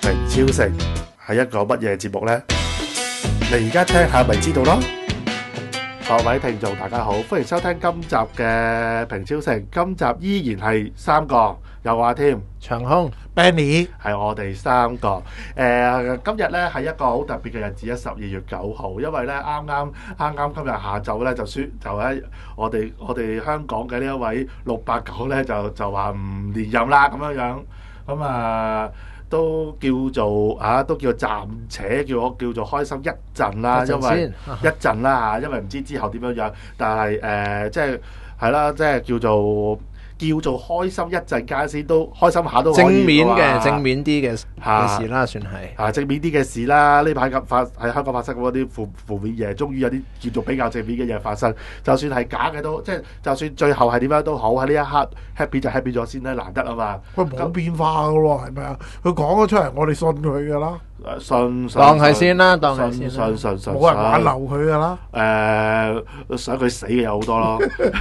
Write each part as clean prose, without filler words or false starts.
平超成係一個乜嘢節目呢？你而家聽下咪知道咯。各位聽眾大家好，歡迎收聽今集嘅平超成。今集依然係三個，有我阿添、 長空、 Benny 係我哋三個。今日咧係一個好特別嘅日子，12月9號，因為咧啱啱今日下晝咧就喺我哋香港嘅呢一位689咧就話唔連任啦咁樣，咁都叫做暫且叫做開心一陣啦，因為一陣啦嚇，因為唔知之後點樣，但係即係啦，即係叫做開心一陣間先，都開心下都可以正面啲嘅事啦，算係正面啲嘅事啦。呢排喺香港發生嗰啲負面嘢，終於有啲叫做比較正面嘅嘢發生。就算係假嘅都，即係就算最後係點樣都好，喺呢一刻 happy 就 happy 咗先啦，難得啊嘛。 喂，冇變化㗎喎，係咪啊？佢講咗出嚟，我哋信佢㗎啦。 信當係先啦，當係先。 信， 冇人挽留佢㗎啦。 想佢死嘅有好多咯。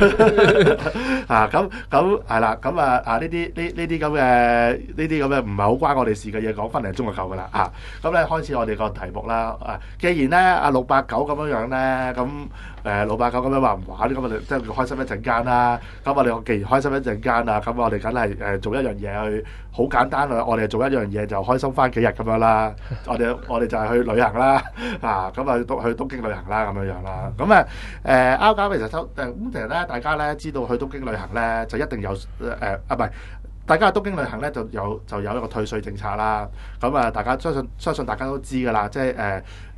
咁係啦，咁呢啲咁嘅唔係好關我哋事嘅嘢，講分零鐘就夠㗎啦。咁咧開始我哋個題目啦。既然咧阿689咁樣咧，咁689咁樣話唔玩，咁我哋即係開心一陣間啦。咁我哋既然開心一陣間啦，咁我哋梗係做一樣嘢去，好簡單啦。我哋做一樣嘢就開心翻幾日咁樣啦。我哋就係去旅行啦。咁去東京旅行啦，咁樣啦。咁啱啱其實其實咧，大家咧知道去東京旅行咧，就一定有唔係。大家去東京旅行咧，就有一個退稅政策啦。咁大家相信大家都知㗎啦，即係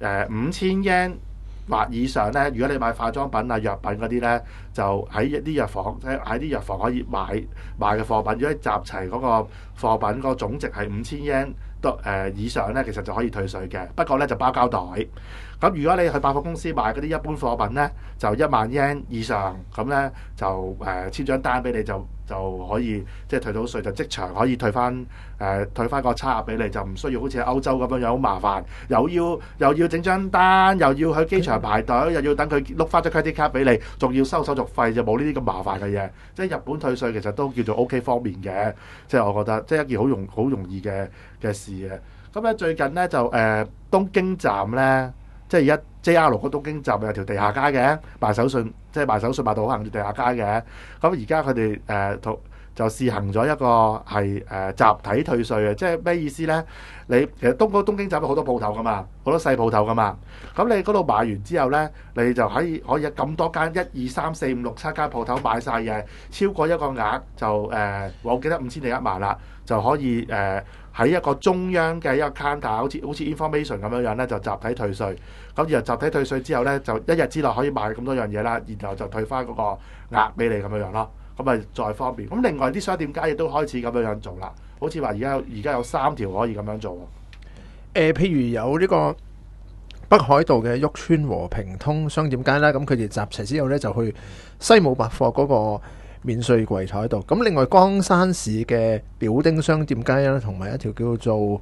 5000 yen 或以上咧，如果你買化妝品啊、藥品嗰啲咧，就喺一啲藥房，即係喺啲藥房可以買嘅貨品，如果你集齊嗰個貨品個總值係5000 yen 以上咧，其實就可以退稅嘅。不過咧就包膠袋。咁如果你去百貨公司買嗰啲一般貨品咧，就10000 yen 以上，咁咧就簽張單俾你就可以即係退到稅，就即場可以退翻個差額俾你，就唔需要好似喺歐洲咁樣好麻煩，又要整張單，又要去機場排隊，又要等佢碌翻張 credit card 俾你，仲要收手續費，就冇呢啲咁麻煩嘅嘢。即係日本退稅其實都叫做 OK 方便嘅，即係我覺得即係一件好容易嘅事嘅。咁咧最近咧就東京站咧。即係而家 JR 個東京站有條地下街嘅賣手信，即係賣手信賣到好行條地下街嘅。咁而家佢哋就試行咗一個係集體退稅嘅，即係咩意思咧？你其實東京站有好多鋪頭噶嘛，好多細鋪頭噶嘛。咁你嗰度買完之後咧，你就可以有咁多間1、2、3、4、5、6、7間鋪頭買晒嘢，超過一個額就我記得5000定1萬啦，就可以喺一個中央嘅一個 counter，好似 information 咁樣咧，就集體退稅。咁然後集體退稅之後咧，就一日之內可以買咁多樣嘢啦，然後就退翻嗰個額俾你咁樣咯。咁咪再方便。咁另外啲商店街亦都開始咁樣做啦。好似話而家有3條可以咁樣做。 譬如有呢個北海道嘅旭川和平通商店街啦，咁佢哋集齊之後咧，就去西武百貨嗰個免稅櫃台度。咁另外江山市嘅表丁商店街啦，同埋一條叫做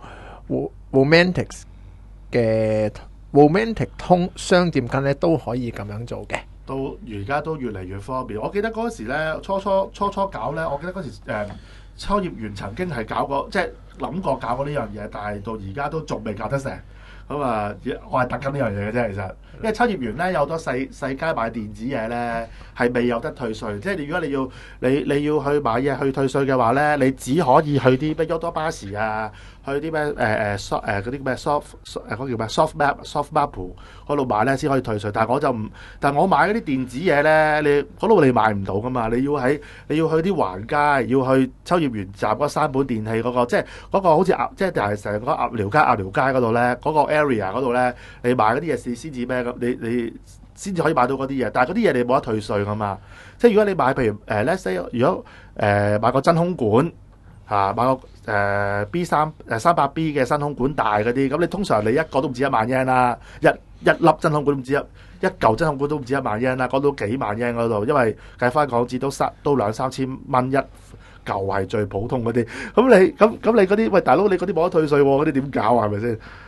Romantic 嘅 Romantic 通商店街咧，都可以咁樣做嘅。 而家都越嚟越方便。我記得嗰時咧，初搞咧，我記得嗰時秋葉原曾經係搞過，即係諗過搞過呢樣嘢，但係到而家都仲未搞得成。咁我係等緊呢樣嘢嘅啫，其實，因為秋葉原咧有好多細街買電子嘢咧，係未有得退稅。即係如果你要去買嘢去退稅嘅話咧，你只可以去啲咩 Yodo 巴士啊，去啲咩嗰啲咩 嗰叫咩 Softmap 嗰度買咧先可以退稅。但係我買嗰啲電子嘢咧，你嗰度你買唔到噶嘛？你要去啲橫街，要去秋葉原站嗰山本電器嗰個，即係嗰個好似即係成個鴨寮街嗰度咧，嗰個 area 嗰度咧，你買嗰啲嘢先至咩咁？你先至可以買到嗰啲嘢，但係嗰啲嘢你冇得退稅噶嘛。即係如果你買譬如let's say 如果買個真空管買個B300B 嘅真空管大嗰啲，咁你通常你一個都唔止1萬 yen 啦，一粒真空管唔止一嚿真空管都唔止1萬 yen 啦，講到幾萬 yen 嗰度，因為計翻港紙都2-3千蚊一嚿係最普通嗰啲。咁你嗰啲喂大佬，你嗰啲冇得退稅喎，嗰啲點搞啊？係咪先？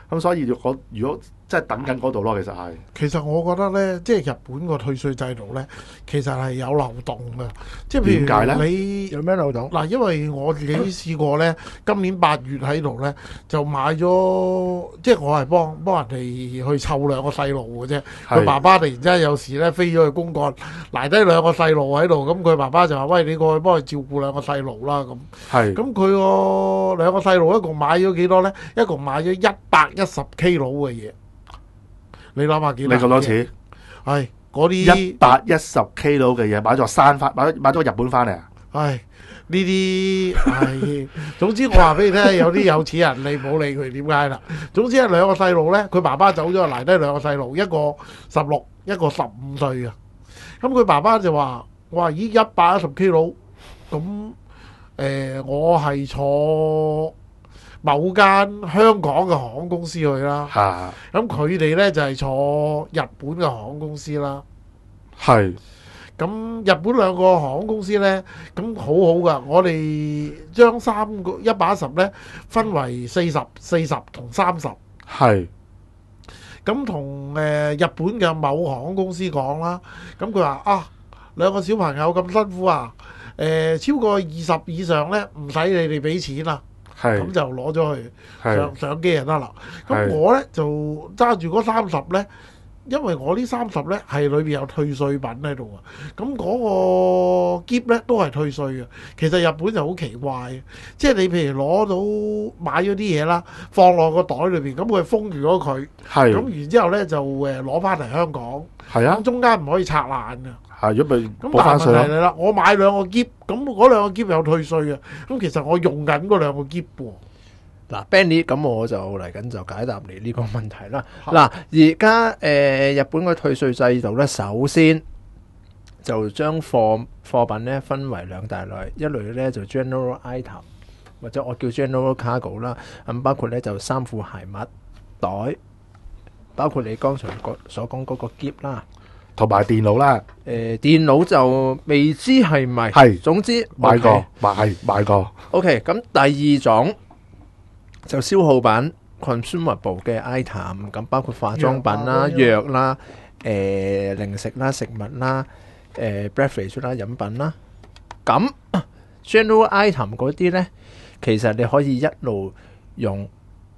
咁所以如果即係等緊嗰度咯，其實係。 其實我覺得咧，即係日本個退稅制度咧，其實係有漏洞嘅。即係譬點解呢如你有咩漏洞？ 嗱，因為我自己試過咧，今年8月喺度咧就買咗，即係我係幫人哋去湊兩個細路嘅啫。佢係爸爸突然之間有時咧飛咗去公幹，賴低兩個細路喺度，咁佢爸爸就話：喂，你過去幫佢照顧兩個細路啦咁。 係咁佢個兩個細路一共買咗幾多咧？一共買咗110 kg 嘅嘢。你諗下幾你多？ 咁多錢係嗰啲， 110 kg 嘅嘢買咗山翻，買咗個日本翻嚟啊！ 唉，呢啲係，總之我話俾你聽，有啲有錢人你唔好理佢點解啦。總之係兩個細路咧，佢爸爸走咗，留低兩個細路，一個16，一個15歲嘅。咁佢爸爸就話：我話咦110 kg，咁我係坐某間香港嘅航空公司去啦。 嚇咁佢哋咧就係坐日本嘅航空公司啦。 係咁日本兩個航空公司呢，咁好好噶。我哋將3個110呢分為40、40同30。 係咁同日本嘅某航空公司講啦，咁佢話啊，兩個小朋友咁辛苦啊，超過20以上呢，唔使你哋俾錢啦， 係咁就攞咗去係上機就得啦。咁係我呢，就揸住嗰30呢。因為我呢30呢係裏邊有退稅品喺度啊，咁嗰個篋呢都係退稅嘅。其實日本就好奇怪嘅，即係你譬如攞到買咗啲嘢啦，放落個袋裏邊，咁佢封住咗佢，咁係然之後呢就攞翻嚟香港， 係啊咁！中間唔可以拆爛嘅。 係如果咪咁補翻稅咯， 但係問題嚟啦，我買兩個篋，咁嗰兩個篋有退稅嘅，咁其實我用緊嗰兩個篋喎。 嗱，Benny，咁我就嚟緊就解答你呢個問題啦。 好嗱，而家日本嘅退稅制度咧，首先就將貨品咧分為兩大類，一類咧就 general item，或者我叫 general cargo 啦。咁包括咧就衫褲鞋襪袋，包括你剛才所講嗰個篋啦。 同埋電腦啦， 電腦就未知係咪， 係總之買過 OK 買過， OK，咁第二種就消耗品 consumable 嘅 item，咁包括化妝品啦、藥啦、零食啦、食物啦、beverage 啦、飲品啦。咁 general item 嗰啲呢，其實你可以一路用，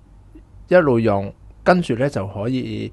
跟住呢就可以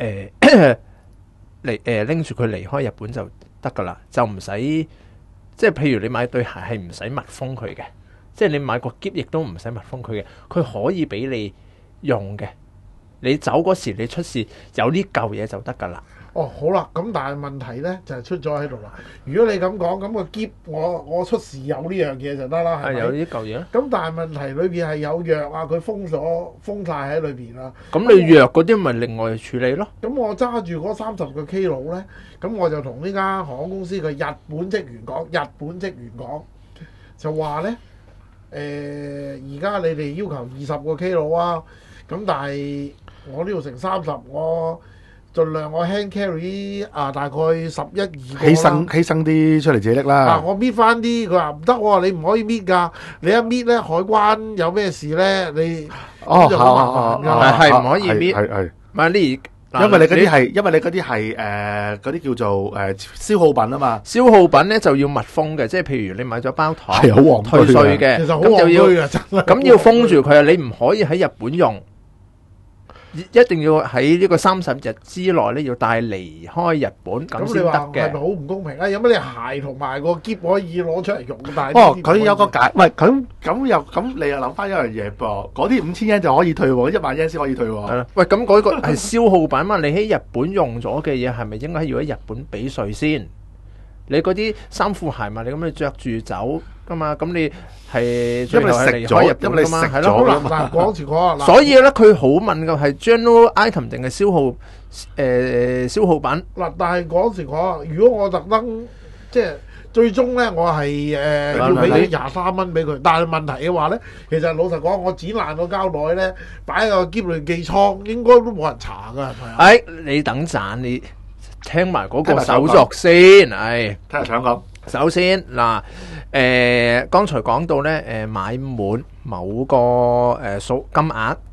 拎住佢離開日本就得噶啦，就唔使即係譬如你買對鞋係唔使密封佢嘅。即係你買個篋亦都唔使密封佢嘅，佢可以俾你用嘅。你走嗰時你出示有呢嚿嘢就得㗎啦。 哦，好啦，咁但係問題呢就係出咗喺度啦。如果你咁講，咁個篋我出示有呢樣嘢就得啦，係咪？ 有呢嚿嘢。 咁但係問題裏邊係有藥啊，佢封晒喺裏邊啦。 咁你藥嗰啲咪另外處理咯。 咁我揸住嗰30個 kilo 呢，咁我就同呢間航空公司嘅日本職員講，就話呢。而家你哋要求20個 kilo 啊，咁但係我呢度成30，我盡量我 hand carry 大概11、12個啦。 犧牲啲出嚟自己拎啦。 我搣翻啲，佢話唔得喎，你唔可以搣㗎，你一搣咧海關有咩事咧，你咁就好麻煩㗎。 係唔可以搣。 係唔係你因為你嗰啲係嗰啲叫做消耗品啊嘛。 消耗品咧就要密封嘅，即係譬如你買咗包糖， 係好黃退稅嘅， 其實好咁就戇居要㗎，真係。 咁要封住佢啊！你唔可以喺日本用，一定要喺呢個30日之內咧要帶離開日本咁先得咁你話係咪嘅。 好唔公平啊？有乜你鞋同埋個篋可以攞出嚟用，但係佢有個解，喂，咁你又諗翻一樣嘢噃，嗰啲5000 yen 就可以退喎，1萬 yen 先可以退喎。 係啦，喂，咁嗰個係消耗品嘛？你喺日本用咗嘅嘢係咪應該要喺日本俾稅先？你嗰啲衫褲鞋襪，你咁你着住走噶嘛？咁你係最後係離開日本噶嘛？係咯， 好難嗱，講時講啊。嗱所以咧，佢好問嘅係 general item 定係消耗品？ 嗱，但係講時講啊，如果我特登即係最終咧，我係要俾23蚊俾佢，但係問題嘅話咧，其實老實講，我剪爛個膠袋咧，擺喺個篋裏寄倉，應該都冇人查㗎，係咪啊？ 你等陣，你聽埋嗰個手續先。 聽日想講， 首先嗱，剛才講到咧，買滿某個數金額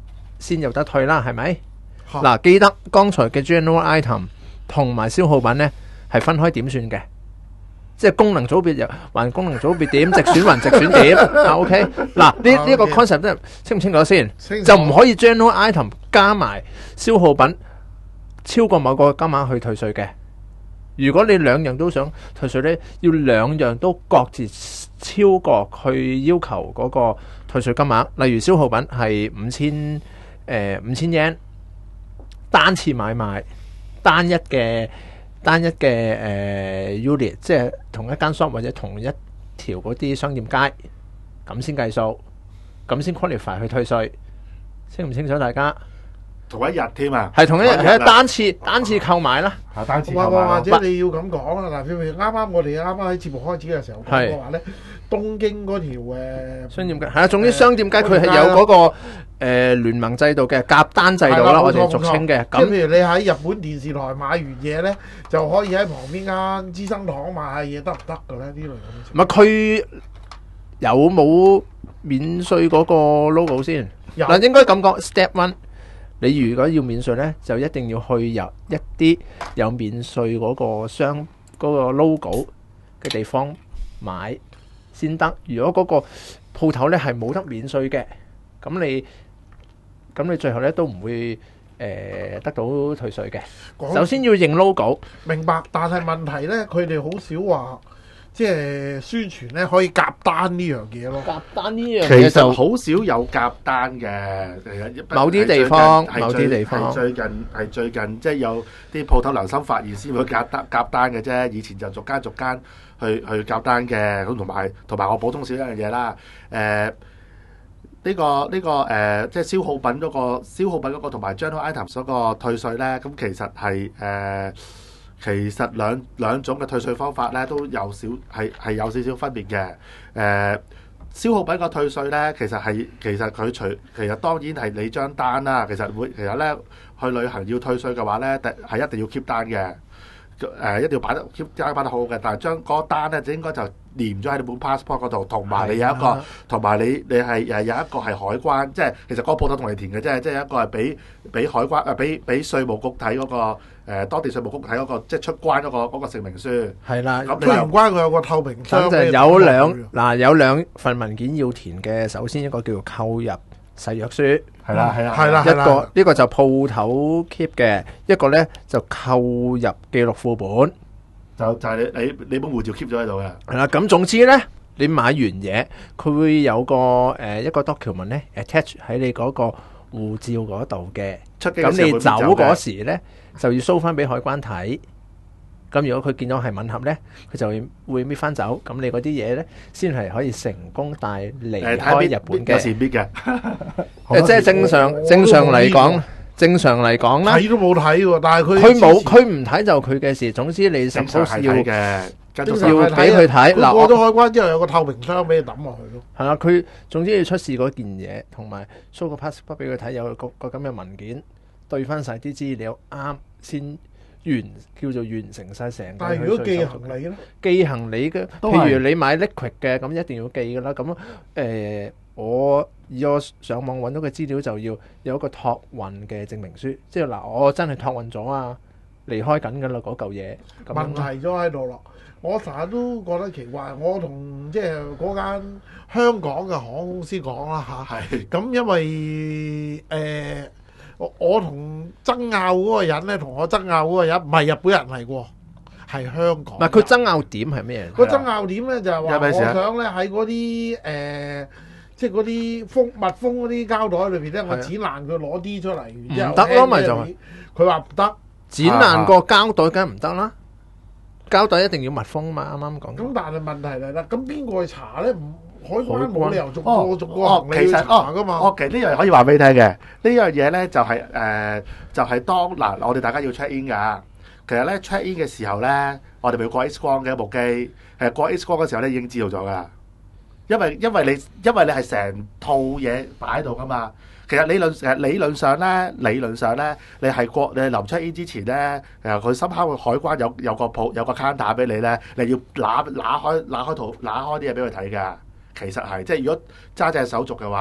先有得退啦，係咪？ 嚇嗱，記得剛才嘅 general item 同埋消耗品呢係分開點算嘅，即係功能組別又還功能組別點，直選還直選點。OK， 嗱呢個 concept 真係清唔清楚先？就唔可以 general item 加埋消耗品超過某個金額去退稅嘅。如果你兩樣都想退稅呢，要兩樣都各自超過佢要求嗰個退稅金額。例如消耗品係5000 yen 單次買賣，單一嘅unit， 即係同一間 shop 或者同一條嗰啲商店街，咁先計數，咁先 qualify 去退稅，清唔清楚大家？ 同一日添啊， 係同一日，係單次購買啦。 單次購買或者你要咁講啦，嗱，譬如啱啱我哋喺節目開始嘅時候講過話咧，東京嗰條商店街係啊，總之商店街佢係有嗰個聯盟制度嘅夾單制度啦，我哋俗稱嘅。 咁譬如你喺日本電視台買完嘢咧，就可以喺旁邊間資生堂買下嘢，得唔得嘅咧？呢類咁。 唔係佢有冇免稅嗰個 logo 先？嗱，應該咁講 ，Step One。你如果要免稅呢，就一定要去入一啲有免稅嗰個商嗰個 logo 嘅地方買先得。如果嗰個鋪頭呢係冇得免稅嘅，咁你最後呢都唔會得到退稅嘅。首先要認 logo。 明白，但係問題呢，佢哋好少話。即係宣傳咧，可以夾單呢樣嘢咯。 夾單呢樣嘢其實好少有夾單嘅， 某啲地方係最近即係有啲鋪頭良心發現先會夾單嘅啫。以前就逐間去夾單嘅。咁同埋我補充少一樣嘢啦。呢個即係消耗品嗰個同埋 general items 嗰個退稅咧，咁其實兩種嘅退稅方法咧都有少少分別嘅。消耗品個退稅咧，其實當然係你張單啦。其實咧去旅行要退稅嘅話咧，係一定要 keep 單嘅。一定要擺得好嘅。但係將嗰單咧，就應該就黏咗喺你本 passport 嗰度，同埋你有一個，同埋你係有一個係海關，即係其實嗰個鋪頭同你填嘅啫，即係一個係俾海關俾稅務局睇嗰個當地稅務局睇嗰個即係出關嗰個證明書。 係啦， 出完關佢有個透明箱， 就有兩份文件要填嘅。首先一個叫做購入誓約書。 係啦， 呢個就鋪頭 keep 嘅，一個咧就購入記錄副本， 就係你本護照 keep 咗喺度嘅。 係啦，咁總之咧，你買完嘢，佢會有一個 document 咧 attach 喺你嗰個護照嗰度嘅。咁你走嗰時咧，就要 show 翻俾海關睇。咁如果佢見到係吻合咧，佢就會搣翻走。咁你嗰啲嘢咧，先係可以成功帶離開日本嘅。 有時搣嘅， 即係正常嚟講啦。 睇都冇睇喎，但係佢唔睇就佢嘅事。總之你 suppose 要俾佢睇。嗱， 過咗海關之後有個透明箱俾你抌落去咯。 係啦，佢總之要出示嗰件嘢，同埋 show 個 passport 俾佢睇，有個咁嘅文件對翻晒啲資料啱先。叫做完成晒成個。 但係如果寄行李咧？ 寄行李嘅，譬如你買 liquid 嘅，咁一定要寄噶啦。咁我上網揾到嘅資料就要有一個託運嘅證明書，即係嗱，我真係託運咗啊，離開緊噶啦嗰嚿嘢。 問題咗喺度咯，我成日都覺得奇怪。我同即係嗰間香港嘅航空公司講啦嚇，咁因為我同爭拗嗰個人咧，同我爭拗嗰個人唔係日本人嚟喎，係香港。 唔係佢爭拗點係咩嘢？ 個爭拗點咧就係話，我想咧喺嗰啲即係嗰啲密封嗰啲膠袋裏邊咧，我剪爛佢攞啲出嚟， 唔得咯，咪就係佢話唔得， 剪爛個膠袋梗係唔得啦，膠袋一定要密封嘛，啱啱講。 咁但係問題嚟啦，咁邊個去查咧？海關冇理由逐個行李去查噶嘛。 其實呢樣可以話俾你聽嘅，呢樣嘢咧就係當嗱我哋大家要 check in 㗎。其實咧 check in 嘅時候咧，我哋咪要過 X 光嘅一部機。過 X 光嘅時候咧已經知道咗㗎啦。因為你係成套嘢擺喺度㗎嘛。其實理論上咧，你係臨 check in 之前咧，佢深刻海關有個 counter 俾你咧，你要揦開啲嘢俾佢睇㗎。其實係，即係如果揸正手續嘅話，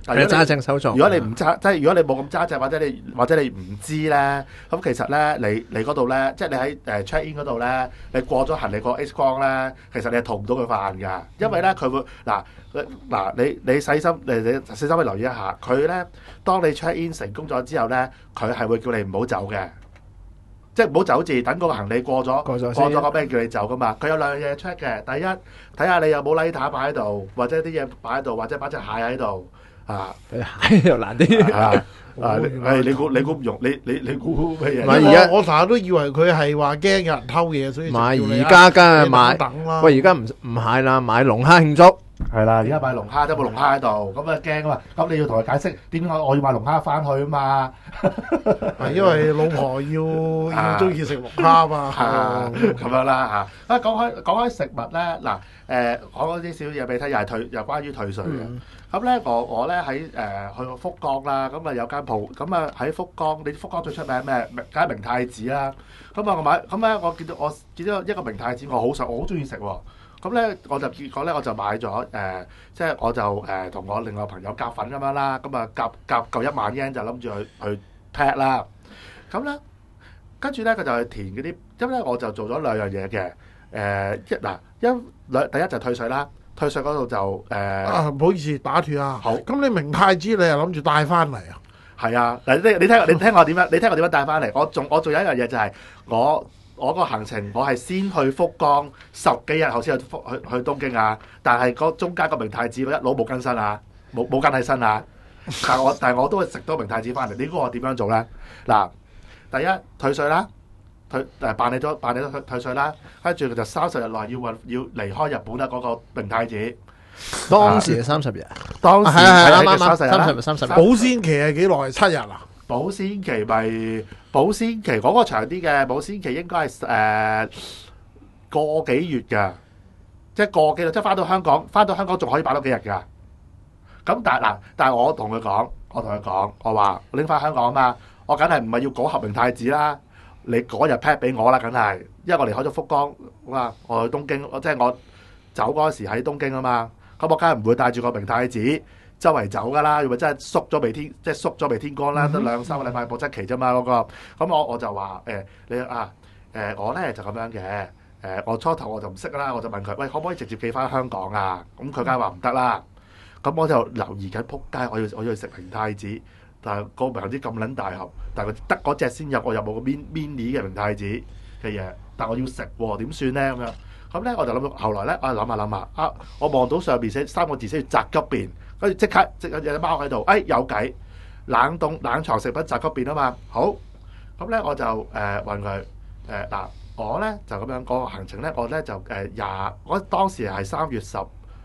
但係揸正手續。 如果你唔揸，即係如果你冇咁揸正，或者你唔知咧，咁其實咧，你嗰度咧，即係你喺check in 嗰度咧，你過咗行李個 X 光咧，其實你係逃唔到佢飯㗎，因為咧佢會你細心去留意一下，佢咧當你 check in 成功咗之後咧，佢係會叫你唔好走嘅。即係唔好走字，等嗰個行李過咗個咩叫你走噶嘛？佢有兩樣嘢 check 嘅，第一睇下你有冇 lighter 擺喺度，或者啲嘢擺喺度，或者擺隻蟹喺度啊。 蟹又難啲你估唔用？你估咩嘢？ 唔係而家我成日都以為佢係話驚有人偷嘢，所以買而家梗係買。 等啦。 喂，而家唔係啦，買龍蝦慶祝。 係啦，而家買龍蝦，有冇龍蝦喺度？咁啊驚啊嘛！咁你要同佢解釋點解我要買龍蝦翻去啊嘛？ 係因為老婆要中意食龍蝦啊嘛。 咁樣啦嚇。講開食物咧，嗱講嗰啲少嘢俾你睇，又關於退稅嘅。咁咧我咧喺去過福岡啦，咁啊有間鋪，咁啊喺福岡，你福岡最出名咩？梗係明太子啦。咁啊我買，咁咧我見到一個明太子，我好中意食喎。咁咧結果咧我就買咗即係我就同我另外朋友夾份咁樣啦，咁啊夾夠1萬 yen 就諗住去 pack 啦。咁咧跟住咧佢就去填嗰啲，因為咧我就做咗兩樣嘢嘅。第一就退稅啦，退稅嗰度就唔好意思打斷啊。 好， 咁你明太子你又諗住帶翻嚟啊？ 係啊，嗱你聽我點樣？你聽我點樣帶翻嚟？我仲有一樣嘢就係我個行程，我係先去福岡10幾日後先去東京啊！但係嗰中間個明太子我一路冇更新啊，冇跟起身啊！但係我都會食到明太子翻嚟。你估我點樣做咧？嗱，第一退稅啦，辦理咗退稅啦，跟住佢就30日內要離開日本啦。嗰個明太子當時係30日， 當時係啱 30日。 保鮮期係幾耐？7日啊？ 保鮮期保鮮期嗰個長啲嘅，保鮮期應該係個幾月㗎，即係個幾月，即係翻到香港仲可以擺多幾日㗎。咁但係我同佢講，我話拎翻香港啊嘛，我梗係唔係要嗰盒明太子啦，你嗰日 pack 俾我啦，梗係，因為我離開咗福岡，我去東京，即係我走嗰時喺東京啊嘛，咁我梗係唔會帶住個明太子周圍走噶啦，如果真係縮咗未天光啦，得2-3個禮拜保質期啫嘛嗰個。咁我就話我咧就咁樣嘅，我初頭我就唔識啦，我就問佢，喂，可唔可以直接寄翻香港啊？咁佢梗係話唔得啦。咁我就留意緊，撲街，我要去食明太子，但係個明太子咁撚大盒，但係佢得嗰隻先入，我又冇個 mini 嘅明太子嘅嘢，但我要食喎，點算咧咁樣？咁咧我就諗到，後來咧我諗下，我望到上邊寫3個字寫住宅急便。跟住即刻有隻貓喺度，有計冷藏食品宅急便啊嘛，好，咁咧我就問佢我咧就咁樣個行程咧，我咧就我當時係3月16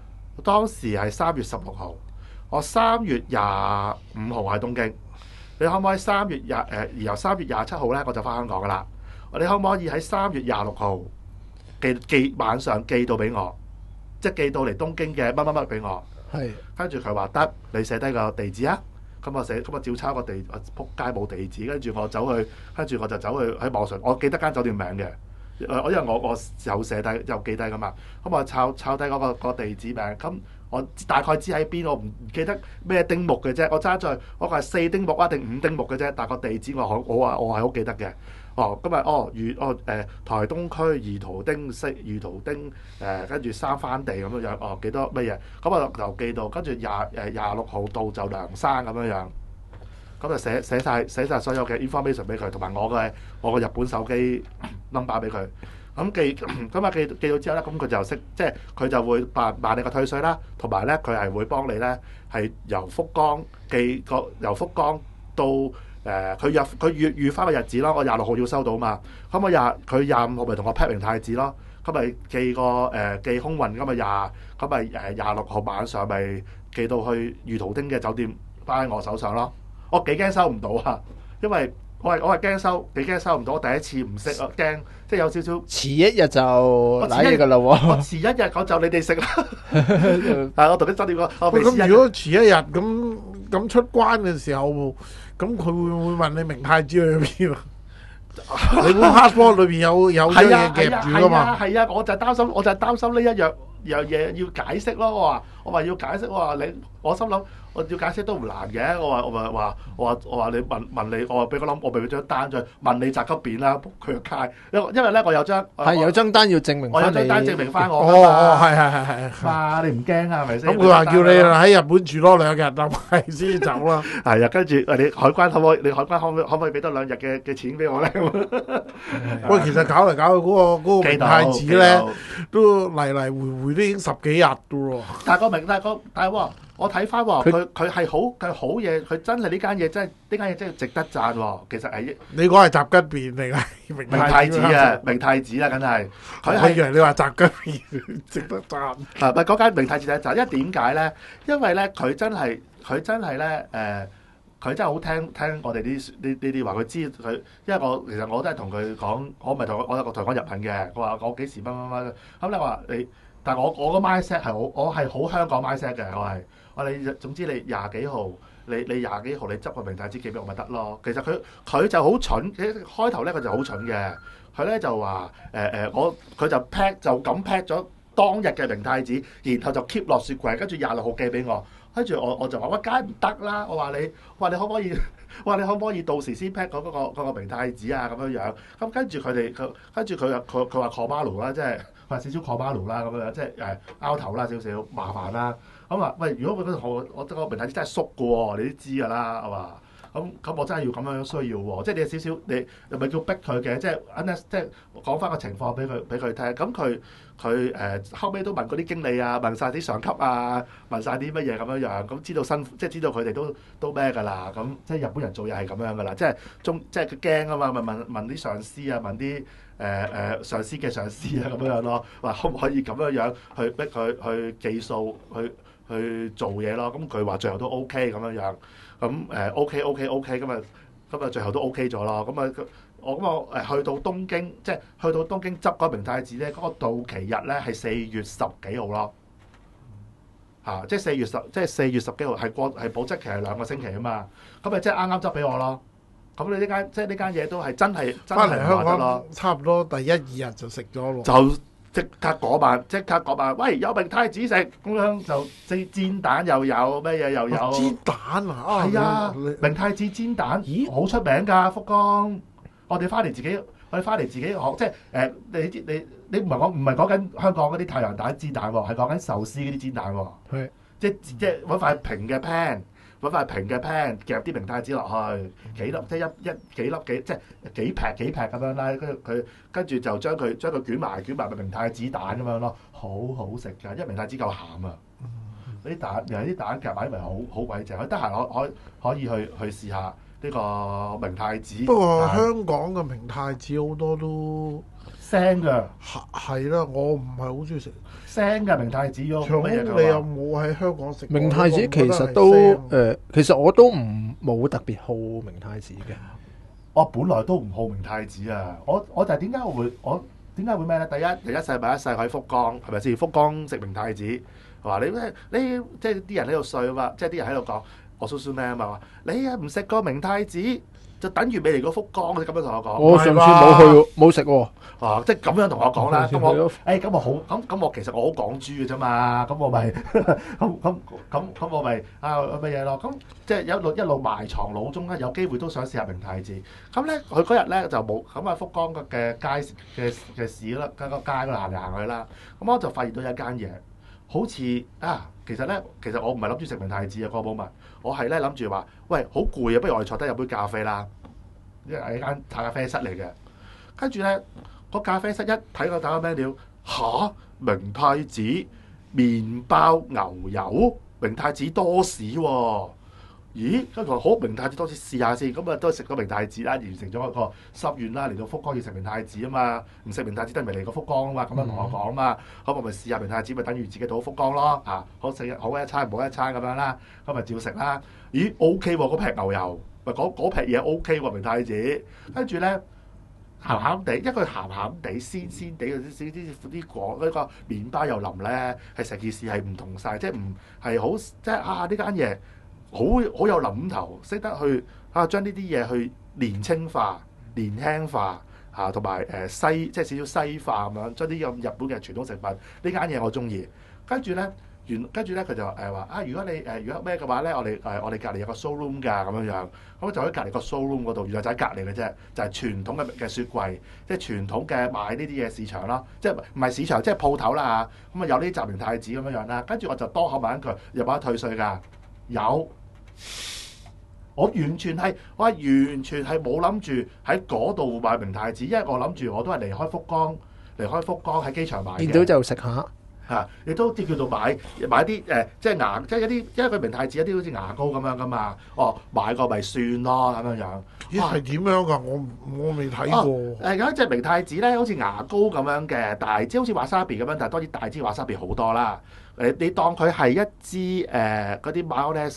號，我3月25號喺東京，你可唔可以由3月27號咧我就翻香港噶啦？你可唔可以喺3月26號晚上寄到俾我，即係寄到嚟東京嘅乜俾我？ 係， 跟住佢話得，你寫低個地址啊。咁我照抄個地，仆街冇地址。跟住我就走去喺網上，我記得間酒店名嘅，因為我有寫低又記低噶嘛。咁我抄低嗰個地址名，咁我大概知喺邊，我唔記得咩丁目嘅啫。我揸在我係4丁目啊定5丁目嘅啫，但係個地址我係好記得嘅。咁台東區怡圖町跟住三番地咁樣樣，幾多乜嘢？咁我就記到，跟住26號到就梁山咁樣樣，咁就寫晒所有嘅 information 俾佢，同埋我個日本手機 number 俾佢。咁寄到之後咧，咁佢就即係佢就會辦你個退稅啦，同埋咧佢係會幫你咧係由福岡到。佢預翻個日子咯，我26號要收到嘛，咁佢25號咪同我 pack 明太子咯，咁咪寄空運，咁咪26號晚上咪寄到去怡圖町嘅酒店，翻喺我手上咯。我幾驚收唔到啊，因為我係驚收唔到，我第一次唔識，我驚即係有少少遲一日就瀨嘢噶啦喎， 我遲一日講就你哋食啦。但係我同啲酒店講， 咁如果遲一日咁出關嘅時候，咁佢會唔會問你明太子去邊啊？你估 passport 裏邊有啲嘢夾住噶嘛？ 係啊，我就係擔心呢樣嘢要解釋咯。我話要解釋，我心諗我要解釋都唔難嘅。我話你問你，我話俾個諗，我俾佢張單再問你宅急便啦，佢就街。因為咧我有張有張單要證明我有翻你。 張單證明翻我。 係。 嘛，你唔驚啊？係咪先？ 咁佢話叫你喺日本住多2日，咁係先走啦。 係啊，跟住你海關可唔可以？你海關可唔可以俾多2日嘅錢俾我咧？ 喂，其實搞嚟搞去嗰個明太子咧，都嚟嚟回回都已經10幾日噶喎。 但係我睇翻喎，佢係好嘢，佢真係呢間嘢真係值得讚喎。其實係你講係雜吉便定係明太子啊？ 明太子啦，梗係我以為你話雜吉便值得讚。 唔係嗰間明太子咧，就因為點解咧？因為咧佢真係咧佢真係好聽我哋呢啲話，佢知佢，因為其實我都係同佢講，我唔係同佢講日文嘅，我話我幾時乜，咁你話你，但係我個 mindset 係我係好香港 mindset 嘅，我你總之你廿幾號，你廿幾號你執個明太子寄俾我咪得咯。其實佢就好蠢，開頭咧佢就好蠢嘅，佢咧就話佢就 pack 就咁 pack 咗當日嘅明太子，然後就 keep 落雪櫃，跟住26號寄俾我。跟住我就話我梗係唔得啦！我話你可唔可以？你可唔可以到時先 pack 嗰個明太子啊？咁樣樣咁跟住佢話 Komaru 啦，即係話少少 Komaru 啦咁樣，即係拗頭啦少少麻煩啦。咁話喂，如果我個明太子真係縮嘅喎，你都知㗎啦，係嘛？咁我真係要咁樣需要喎，即係你有少少你又咪叫逼佢嘅，即係講翻個情況俾佢聽。咁佢後尾都問嗰啲經理啊，問晒啲上級啊，問晒啲乜嘢咁樣，咁知道辛苦，即係知道佢哋都咩㗎啦。咁即係日本人做嘢係咁樣㗎啦，即係佢驚啊嘛，咪問啲上司啊，問啲上司嘅上司啊咁樣咯，話可唔可以咁樣去逼佢去計數去做嘢咯？咁佢話最後都 OK 咁樣。咁OK，咁啊最後都 OK 咗咯。我去到東京，即係去到東京執嗰明太子咧，嗰個到期日咧係4月10幾號咯。即係4月10幾號係保質期係2個星期啊嘛。咁咪即係啱啱執俾我咯。咁你呢間嘢都係真係翻嚟香港差唔多第1、2日就食咗咯。 就即刻嗰晚，喂有明太子食，咁樣就煎蛋又有咩嘢又有煎蛋啊！ 係啊，明太子煎蛋，咦好出名㗎福岡。我哋翻嚟自己學，即係你唔係講緊香港嗰啲太陽蛋煎蛋喎，係講緊壽司嗰啲煎蛋喎。 係即係揾塊平嘅 pan。揾塊平嘅 pan 夾啲明太子落去，幾粒即係幾粒即係幾劈咁樣啦。跟住就將佢捲埋個明太子蛋咁樣咯，好好食㗎，因為明太子夠鹹啊。啲蛋又係啲蛋夾埋，以為好鬼正。得閒可以去試下呢個明太子。 不過香港嘅明太子好多都腥㗎。 係啦，我唔係好中意食腥嘅明太子咯。 長空你有冇喺香港食明太子？其實都其實我都冇特別好明太子嘅。 我本來都唔好明太子啊！我就係點解會咩咧？第一世喺福岡係咪先？福岡食明太子話你即係啲人喺度碎啊嘛，即係啲人喺度講我叔叔咩啊嘛，話你唔食過明太子就等於未嚟過福岡，你咁樣同我講。 我上次冇去冇食喎。 即係咁樣同我講啦。咁我其實我好港豬嘅啫嘛。咁我咪咁我咪乜嘢咯？咁即係一路埋藏腦中咧，有機會都想試下明太子。咁咧佢嗰日咧就冇咁福岡嘅街嘅市啦，個街嗰度行去啦。咁我就發現到一間嘢，好似其實我唔係諗住食明太子啊，嗰個 moment，我係咧諗住話，喂好攰啊，不如我哋坐低飲杯咖啡啦。因為係間咖啡室嚟嘅，跟住咧個咖啡室一睇個打個 menu，明太子麵包牛油明太子多士喎。咦？跟住話好，明太子多士試下先，咁都食咗明太子啦，完成咗一個心願啦。嚟到福岡要食明太子啊嘛，唔食明太子都係未嚟過福岡啊嘛，咁樣同我講啊嘛。咁我咪試下明太子，咪等於自己到福岡咯。好食好一餐，唔好一餐咁樣啦。咁咪照食啦。咦 ？OK 喎，嗰劈牛油，咪嗰劈嘢 OK 喎，明太子。跟住咧鹹鹹地，因為佢鹹鹹地、鮮鮮地啲果嗰個麵包又腍咧，係成件事係唔同晒，即係唔係好即係呢間嘢。好有諗頭，識得去將呢啲嘢去年青化、年輕化嚇，同埋西即係少少西化咁樣，將啲咁日本嘅傳統食品呢間嘢我中意。跟住咧佢就話啊，如果如果咩嘅話咧，我哋隔離有個 showroom 㗎咁樣樣，咁就喺隔離個 showroom 嗰度，原來就喺隔離嘅啫，就係傳統嘅雪櫃，即係傳統嘅賣呢啲嘢市場咯，即係唔係市場，即係鋪頭啦嚇。咁啊有呢啲集明太子咁樣樣啦，跟住我就多口問佢有冇得退稅㗎？有。我完全係冇諗住喺嗰度買明太子，因為我諗住我都係離開福岡喺機場買嘅。 見到就食下。 嚇！亦都啲叫做買啲即係牙，即係一啲，因為佢明太子一啲好似牙膏咁樣噶嘛。哦，買過咪算咯咁樣樣。 咦係點樣㗎？我未睇過。 有一隻明太子咧，好似牙膏咁樣嘅，大支好似 wasabi 咁樣，但係當然大支 wasabi 好多啦。你當佢係一支嗰啲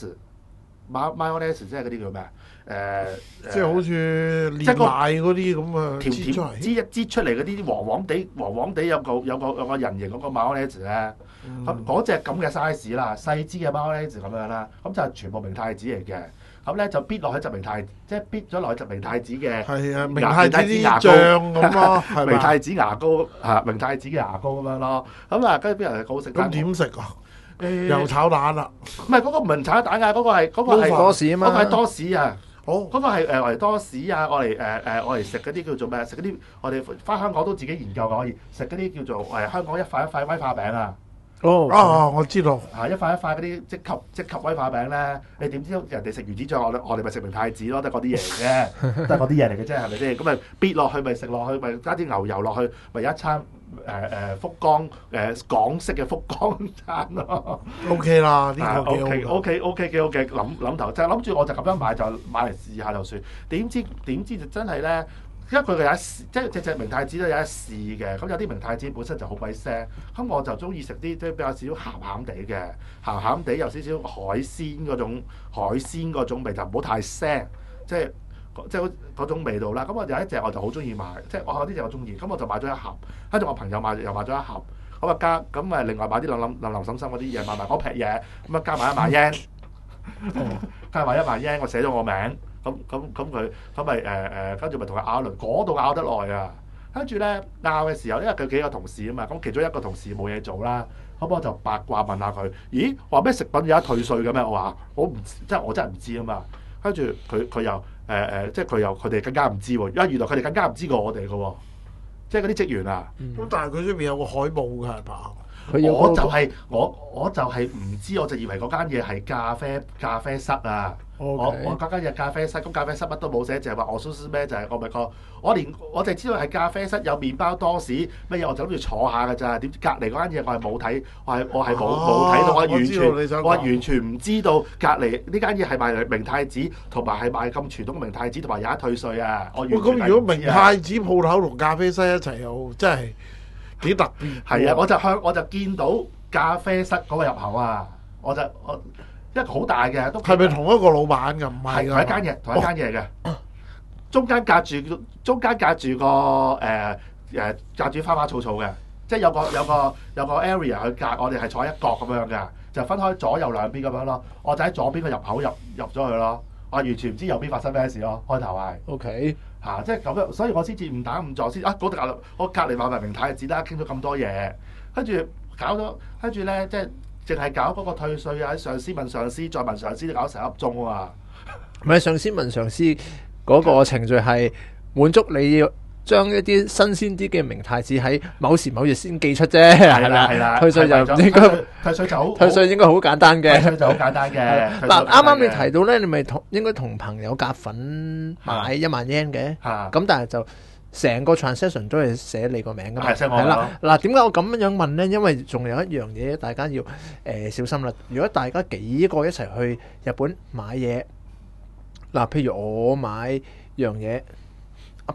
mayonnaise 即係嗰啲叫咩？ 即係好似煉奶嗰啲咁啊， 甜擠出嚟嗰啲黃黃地有個人形嗰個 mayonnaise 咧，咁嗰隻咁嘅 size 啦，細支嘅 mayonnaise 咁樣啦，咁就係全部明太子嚟嘅，咁咧就搣落去隻明太，即係搣咗落去隻明太子嘅， 係啊，明太子啲醬咁咯， 明太子牙膏嚇，明太子嘅牙膏咁樣咯，咁啊跟住邊人好食？ 咁點食啊？又炒蛋啦？ 唔係嗰個唔係炒蛋啊，嗰個係多士啊嘛， 嗰個係多士啊。 好， 嗰個係我嚟多士啊，我嚟食嗰啲叫做咩？食嗰啲我哋翻香港都自己研究嘅，可以食嗰啲叫做香港一塊一塊威化餅啊！ 我知道一塊一塊嗰啲即級威化餅咧，你點知人哋食魚子醬，我哋咪食明太子咯，都係嗰啲嘢嚟嘅，都係嗰啲嘢嚟嘅啫，係咪先？咁咪搣落去，咪食落去，咪加啲牛油落去，咪一餐福岡港式嘅福岡餐咯。 OK 啦，呢個幾好。 OK 幾好嘅諗頭，就係諗住我就咁樣買嚟試下就算。點知就真係咧。因為佢有一試，即係隻明太子都有一試嘅。咁有啲明太子本身就好鬼腥，咁我就中意食啲即係比較少鹹鹹地嘅，鹹地有少少海鮮嗰種味，就唔好太腥，即係嗰種味道啦。咁我有一隻我就好中意買，即係我呢隻我中意，咁我就買咗一盒。跟住我朋友又買咗一盒，咁啊另外買啲冧滲嗰啲嘢，買埋嗰撇嘢，咁啊加埋1萬yen，加埋1萬yen，我寫咗我名。咁佢咪跟住咪同佢拗輪，嗰度拗得耐啊！跟住咧拗嘅時候，因為佢幾個同事啊嘛，咁其中一個同事冇嘢做啦，咁我就八卦問下佢：咦，話咩食品有得退稅嘅咩？我話我真係唔知啊嘛。跟住佢又即係佢哋更加唔知喎，因為原來佢哋更加唔知過我哋嘅喎，即係嗰啲職員啊。 咁但係佢出面有個海報㗎係嘛？ 我就係唔知，我就以為嗰間嘢係咖啡室啊。我嗰間嘢咖啡室，咁咖啡室乜都冇寫，就係話我蘇斯咩就係我淨係知道係咖啡室有麵包多士乜嘢，我就諗住坐下㗎咋。點知隔離嗰間嘢我係冇睇，我係冇睇到，我完全唔知道隔離呢間嘢係賣明太子，同埋係賣咁傳統嘅明太子，同埋有得退稅啊！ 咁如果明太子鋪頭同咖啡室一齊又真係幾特別。 係啊，我就見到咖啡室嗰個入口啊，一個好大嘅，都係咪同一個老闆㗎？唔係同一間嘢嘅，中間隔住個隔住花花草草嘅，即係有個 area 去隔，我哋係坐一角咁樣嘅，就分開左右兩邊咁樣咯。我就喺左邊個入口入咗去咯，我完全唔知右邊發生咩事咯。開頭係 OK 即係咁樣，所以我先至誤打誤撞先我隔離買埋明太子啦，傾咗咁多嘢，跟住咧即係。淨係搞嗰個退稅啊！上司問上司，再問上司，都搞成1粒鐘啊嘛！ 唔係上司問上司嗰個程序係滿足你要將一啲新鮮啲嘅明太子喺某時某月先寄出啫，係啦。退稅就應該退稅應該好簡單嘅， 退稅就好簡單嘅。 嗱，啱啱你提到咧，你咪應該同朋友夾份買1萬yen嘅，咁但係就。成個 transaction 都係寫你個名㗎嘛，係啦。嗱，點解我咁樣問咧？因為仲有一樣嘢大家要小心啦。如果大家幾個一齊去日本買嘢，嗱，譬如我買樣嘢，阿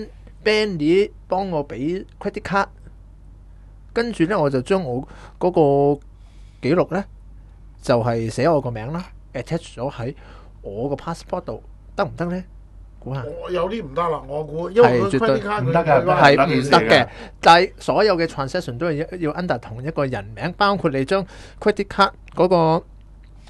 Benny 幫我俾 credit card，跟住咧我就將我嗰個記錄咧就係寫我個名啦 ，attach 咗喺我個 passport 度，得唔得咧？ 有啲唔得啦，我估，因為佢 credit card 唔得嘅， 係唔得嘅。但係所有嘅 transaction 都係要 under 同一個人名，包括你將 credit card 嗰個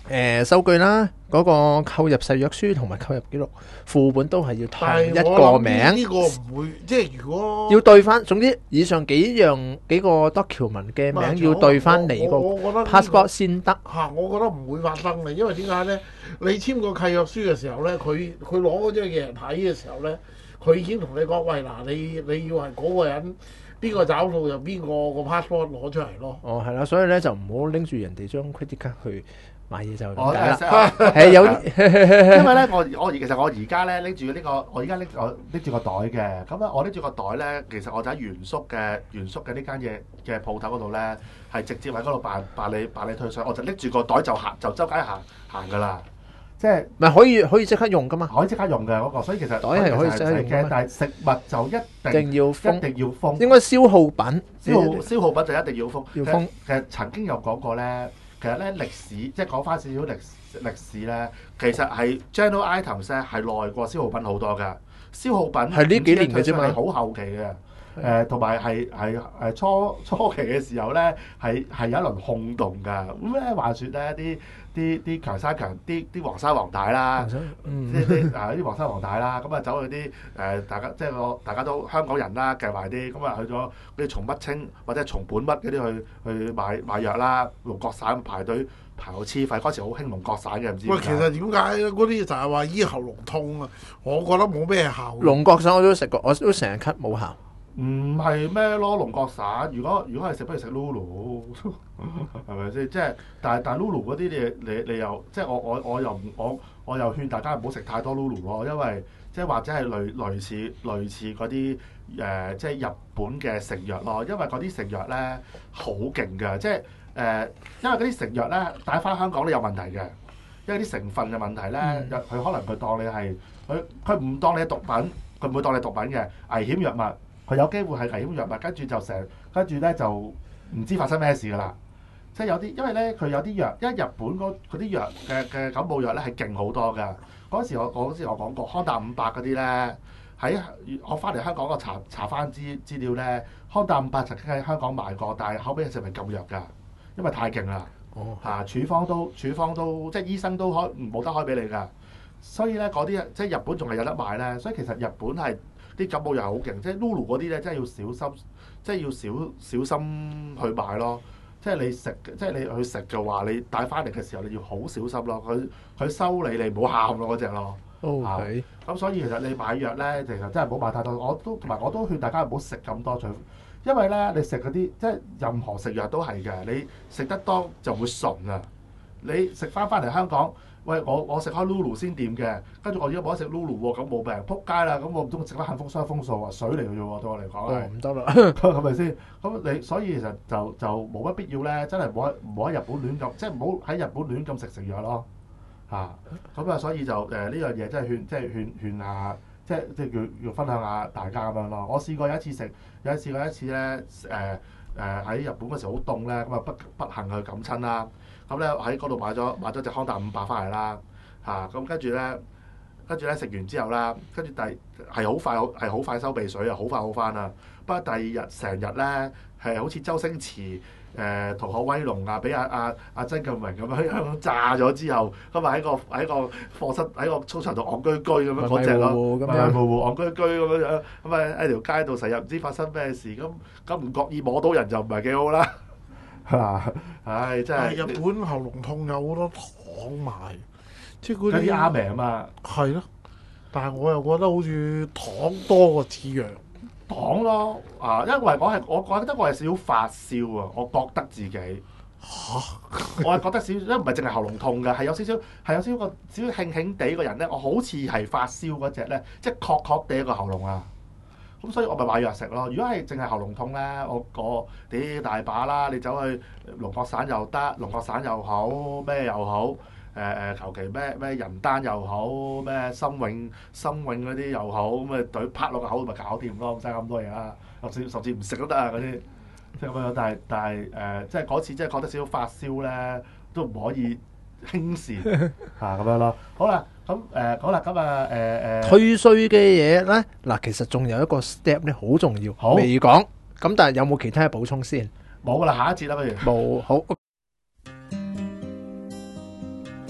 收據啦，嗰個購入誓約書同埋購入記錄副本都係要同但一係我諗個名， 呢個唔會，即係如果要對翻。總之以上幾個 document 嘅名要對翻你個我覺得呢個 passport 先得。 我覺得唔會發生嘅，因為點解咧？你簽個契約書嘅時候咧，佢攞嗰張嘢嚟睇嘅時候咧，佢已經同你講：喂，嗱，你要係嗰個人邊個找數就邊個個 passport 攞出嚟咯。 哦，係啦，所以咧就唔好拎住人哋張 credit card 去買嘢就咁我解啦。 係係有因為咧，其實我而家咧拎住呢個，我而家拎住個袋嘅。咁啊，我拎住個袋咧，其實我就喺原宿嘅呢間嘢嘅鋪頭嗰度咧，係直接喺嗰度辦理退稅。我就拎住個袋就周街行㗎啦。即係咪可以即刻用噶嘛？ 可以即刻用嘅嗰個，所以其實袋係可以即刻用㗎嘛但係食物就一定要封， 一定要封。 應該消耗品， 消耗品就一定要封。 要封。 其實曾經有講過咧，其實咧歷史即係講翻少少歷史咧，其實係 general items 咧係耐過消耗品好多㗎。消耗品係呢幾年嘅啫嘛， 係好後期嘅。同埋係初期嘅時候咧，係有一輪轟動㗎。咁咧話説咧啲強生強啲黃生黃大啦，啲黃生黃大啦，咁啊走去啲大家都香港人啦，計埋啲咁啊去咗嗰啲松北青或者松本乜嗰啲去買藥啦，龍角散排隊排到黐肺，嗰時好興龍角散嘅，唔知點解。 喂，其實點解嗰啲就係話醫喉嚨痛啊？我覺得冇咩效用。 龍角散我都食過，我都成日咳冇效。 唔係咩咯？龍角散，如果係食，不如食 Lulu， 係咪先？即係，但係 Lulu 嗰啲你又即係我又勸大家唔好食太多 Lulu 咯，因為即係或者係類似嗰啲即係日本嘅成藥咯，因為嗰啲成藥咧好勁㗎，即係因為嗰啲成藥咧帶翻香港都有問題嘅，因為啲成分嘅問題咧，佢可能佢當你係佢唔當你係毒品，佢唔會當你係毒品嘅危險藥物。佢有機會係危險藥物，跟住咧就唔知發生咩事㗎啦。即係有啲，因為咧佢有啲藥，因為日本嗰啲藥嘅感冒藥咧係勁好多㗎。嗰時我講過，康達500嗰啲咧喺我翻嚟香港個查翻資料咧，康達500曾經喺香港賣過，但係後尾成為禁藥㗎，因為太勁啦。處方都即係醫生都冇得開俾你㗎。所以咧嗰啲即係日本仲係有得賣咧，所以其實日本係。啲感冒藥好勁，即係 Lulu 嗰啲咧，真係要小心，即係要小心去買咯。即係你去食嘅話，你帶翻嚟嘅時候，你要好小心咯。佢收你唔好喊咯嗰隻咯。 OK。 咁所以其實你買藥咧，其實真係唔好買太多。我都勸大家唔好食咁多，因為咧你食嗰啲即係任何食藥都係嘅，你食得多就會順啊。你食翻嚟香港。喂，我食開 Lulu 先掂嘅，跟住我而家冇得食 Lulu 喎，咁冇病，撲街啦！咁我唔通食得幸福雙豐素啊？水嚟嘅啫喎，對我嚟講唔得啦， 係咪先？咁你所以其實就冇乜必要咧，真係唔好喺日本亂咁，即係唔好喺日本亂咁食藥咯嚇。咁啊，所以就呢樣嘢真係勸下，即係要分享下大家咁樣咯。我試過有一次咧，喺日本嗰時好凍咧，咁啊不幸去感親啦。咁咧喺嗰度買咗隻康達500翻嚟啦，咁跟住咧食完之後啦，跟住係好快收鼻水啊，好快好翻啊。不過第二日成日咧係好似周星馳逃學威龍啊，俾阿曾近榮咁樣炸咗之後，咁啊喺個課室喺個操場度戇居居咁樣嗰隻咯，迷糊糊戇居居咁樣，咁啊喺條街度成日唔知發生咩事，咁唔覺意摸到人就唔係幾好啦。唉，真係日本喉嚨痛有好多糖賣，即係嗰啲啱名啊嘛。 係咯，但係我又覺得好似糖多過似藥。 糖咯，因為我覺得我係少少發燒啊，我覺得自己我係覺得少，因為唔係淨係喉嚨痛嘅，係有少少個少少興興地個人咧，我好似係發燒嗰隻咧，即係確地一個喉嚨啊。咁所以我咪買藥食咯。如果係淨係喉嚨痛咧，我啲大把啦。你走去龍角散又得，龍角散又好，咩又好，求其咩人丹又好，咩心永嗰啲又好，咁啊對拍落個口咪搞掂咯，唔使咁多嘢啦。甚至唔食都得啊嗰啲，即係咁樣。但係即係嗰次即係覺得少少發燒咧，都唔可以輕視咁樣咯。好啦。好啦，咁退稅嘅嘢咧，嗱，其實仲有一個 step 咧，好重要，未講。咁但係有冇其他嘅補充先？ 冇噶啦，下一節啦，不如。 冇，好。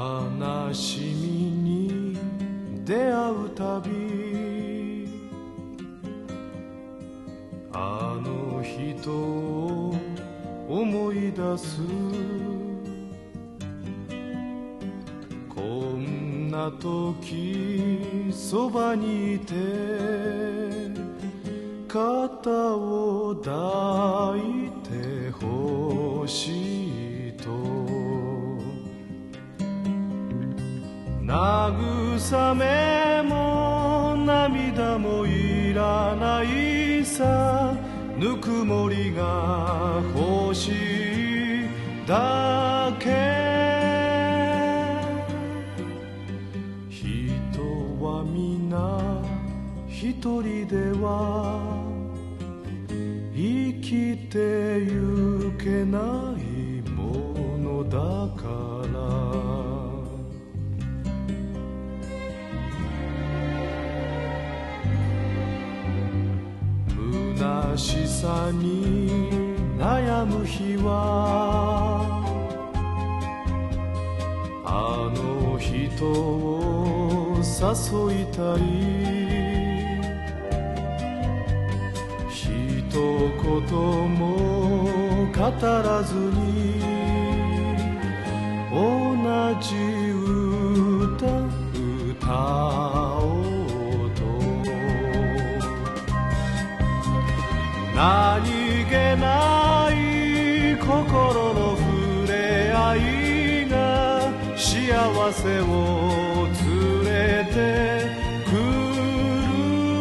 悲しみに出会うたびあの人を思い出すこんな時そばにいて肩を抱いてほしいと慰めも涙もいらないさぬくもりが欲しいだけ人は皆一人では生きてゆけないものだから虚しさに悩む日はあの人を誘いたい一言も語らずに同じ歌おうと何気ない心の触れ合いが幸せを連れてくる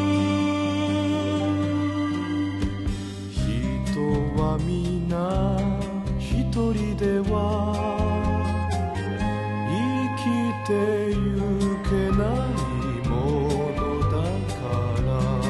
人は皆一人では生きてゆけないものだから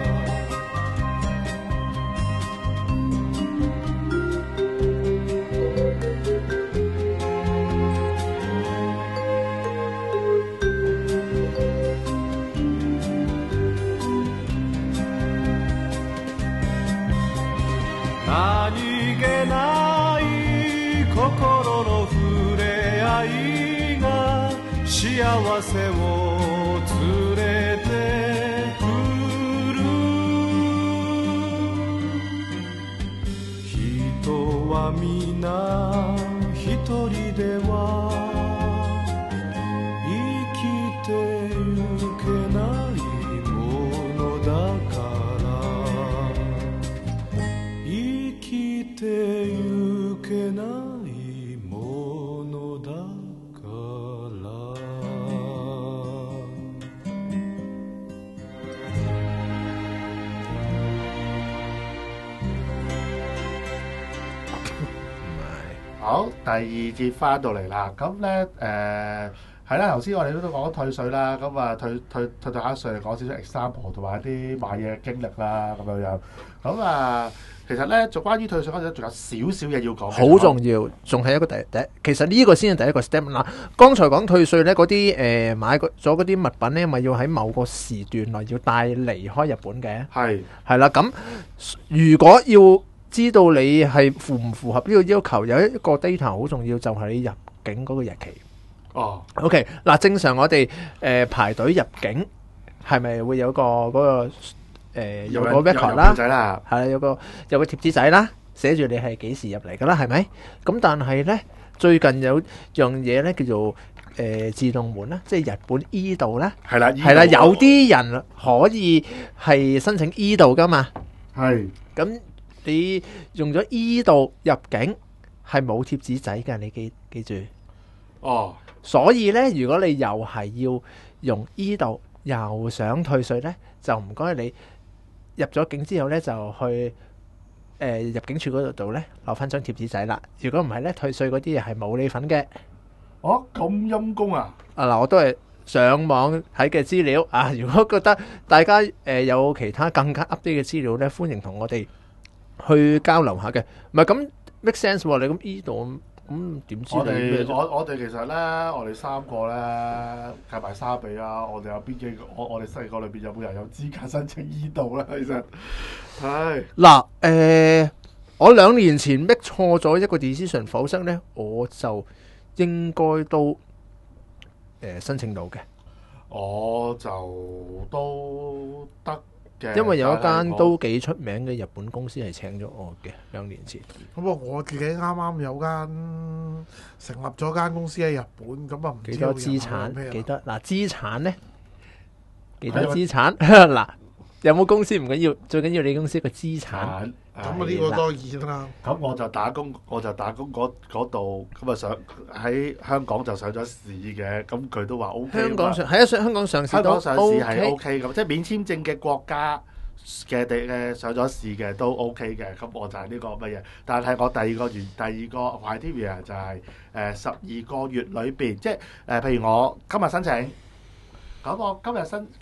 何気ない心の触れ合いが幸せを連れてくる人は皆一人では生きてゆけないものだから生きてゆけないものだから好，第二節翻到嚟啦，咁咧係啦，頭先我哋都講退稅啦，咁啊退下稅講少少 example 同埋一啲買嘢嘅經歷啦，咁樣樣，咁啊其實咧做關於退稅嗰陣，仲有少少嘢要講， 好重要，仲係一個第，其實呢個先係第一個 step 嗱。剛才講退稅咧，嗰啲買咗嗰啲物品咧，咪要喺某個時段內要帶離開日本嘅，係啦。咁如果要知道你係符唔符合呢個要求，有一個 data 好重要，就係你入境嗰個日期。 哦 ，OK， 嗱，正常我哋排隊入境係咪會有個嗰個有個 record 啦，係啦，有個貼紙仔啦，寫住你係幾時入嚟噶啦，係咪？咁但係咧，最近有樣嘢咧叫做自動門啦，即係日本 E 道啦，係啦，有啲人可以係申請 E 道噶嘛， 係咁。你用咗 E 道入境係冇貼紙仔嘅，你記住。 哦， 所以咧，如果你又係要用 E 道，又想退稅咧，就唔該你入咗境之後咧，就去入境處嗰度咧攞翻張貼紙仔啦。如果唔係咧，退稅嗰啲嘢係冇你份嘅。 哦，咁陰公啊！ 啊嗱，我都係上網睇嘅資料啊。如果覺得大家有其他更加 update 嘅資料咧，歡迎同我哋去交流下嘅，唔係咁 make sense 喎。你咁依度咁點知你咩啫？ 我哋其實咧，我哋三個咧計埋沙比啊，我哋有邊幾個？我哋細個裏邊有冇人有資格申請依度咧？其實係嗱我2年前 make 錯咗一個 decision，否則咧我就應該都申請到嘅？ 我就都得嘅， 因為有一間但係我都幾出名嘅日本公司係請咗我嘅2年前。 咁啊，我自己啱啱有間成立咗間公司喺日本，咁啊唔知幾多有人資產？ 咩啦幾多嗱資產咧？幾多資產？嗱，有冇公司唔緊要，最緊要你公司個資產。 咁啊呢個當然啦。 咁我就打工嗰度，咁啊上喺香港就上咗市嘅，咁佢都話 O K。 香港上係啊，香港上市都香港上市係 OK。 O K 咁，即係免簽證嘅國家嘅地嘅上咗市嘅都 O K 嘅，咁我就係呢個乜嘢？但係我第二個 criteria 就係12個月裏邊，即係譬如我今日申請，咁我今日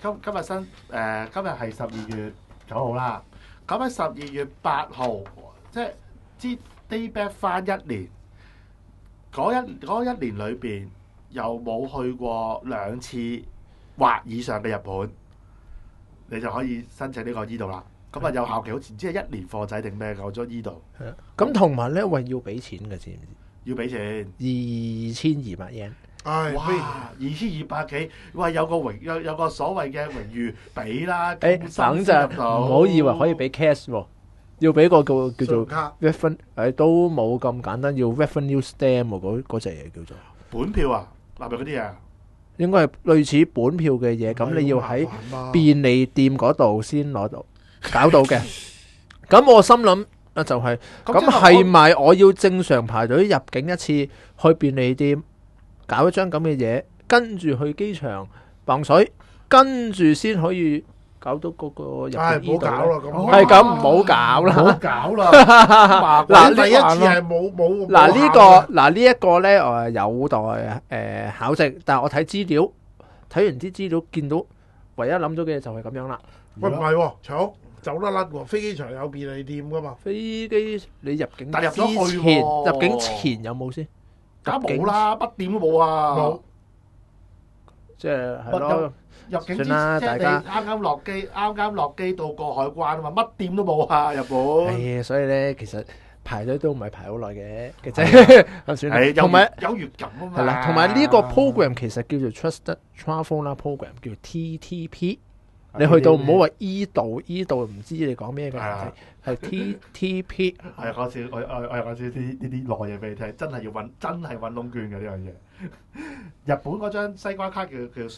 係12月9號啦。咁喺12月8號，即係知 day back 翻1年，嗰一年裏邊又冇去過2次或以上嘅日本，你就可以申請呢個依度啦。咁啊有效期好似唔知係1年貨仔定咩嘅，我咗依度係啊咁同埋咧，喂要俾錢嘅，知唔知要俾錢。 ？2200 yen。 唉， 哇！2200幾，喂有個所謂嘅榮譽俾啦。 誒，等陣唔好以為可以俾 cash 喎，要俾個叫做信用卡 revenue， 都冇咁簡單，要 revenue stamp 喎，嗰隻嘢叫做。 本票啊，係咪嗰啲啊？ 應該係類似本票嘅嘢，咁你要喺便利店嗰度先攞到，搞到嘅。咁我心諗啊，就係咁係咪我要正常排隊入境一次，去便利店搞一張咁嘅嘢，跟住去機場磅水，跟住先可以搞到嗰個入唉， 境唔好搞啦，咁係咁，唔好搞唔好啦。 搞啦！ 嗱第一次係冇嗱呢一個咧，有待考證，但係我睇資料，睇完啲資料見到唯一諗到嘅嘢就係咁樣啦。 喂唔係喎，搶走得甩喎，飛機場有便利店噶嘛？ 飛機你入境但入咗去之喎前，入境前有冇先？ 梗冇啦，乜店都冇啊！ 冇， 即係係咯。 入境之算啦即係你大家啱啱落機到過海關啊嘛，乜店都冇啊！日本係，所以咧其實排隊都唔係排好耐嘅啫。咁算啦。 係同埋有優越感啊嘛。 係啦，同埋呢個 program 其實叫做 Trusted Travel 啦 program，叫做 TTP。你去到唔好話依度唔知你講咩嘅，係 TTP。 係講笑，我又講少啲呢啲耐嘢俾你聽，真係揾窿捐嘅呢樣嘢。日本嗰張西瓜卡叫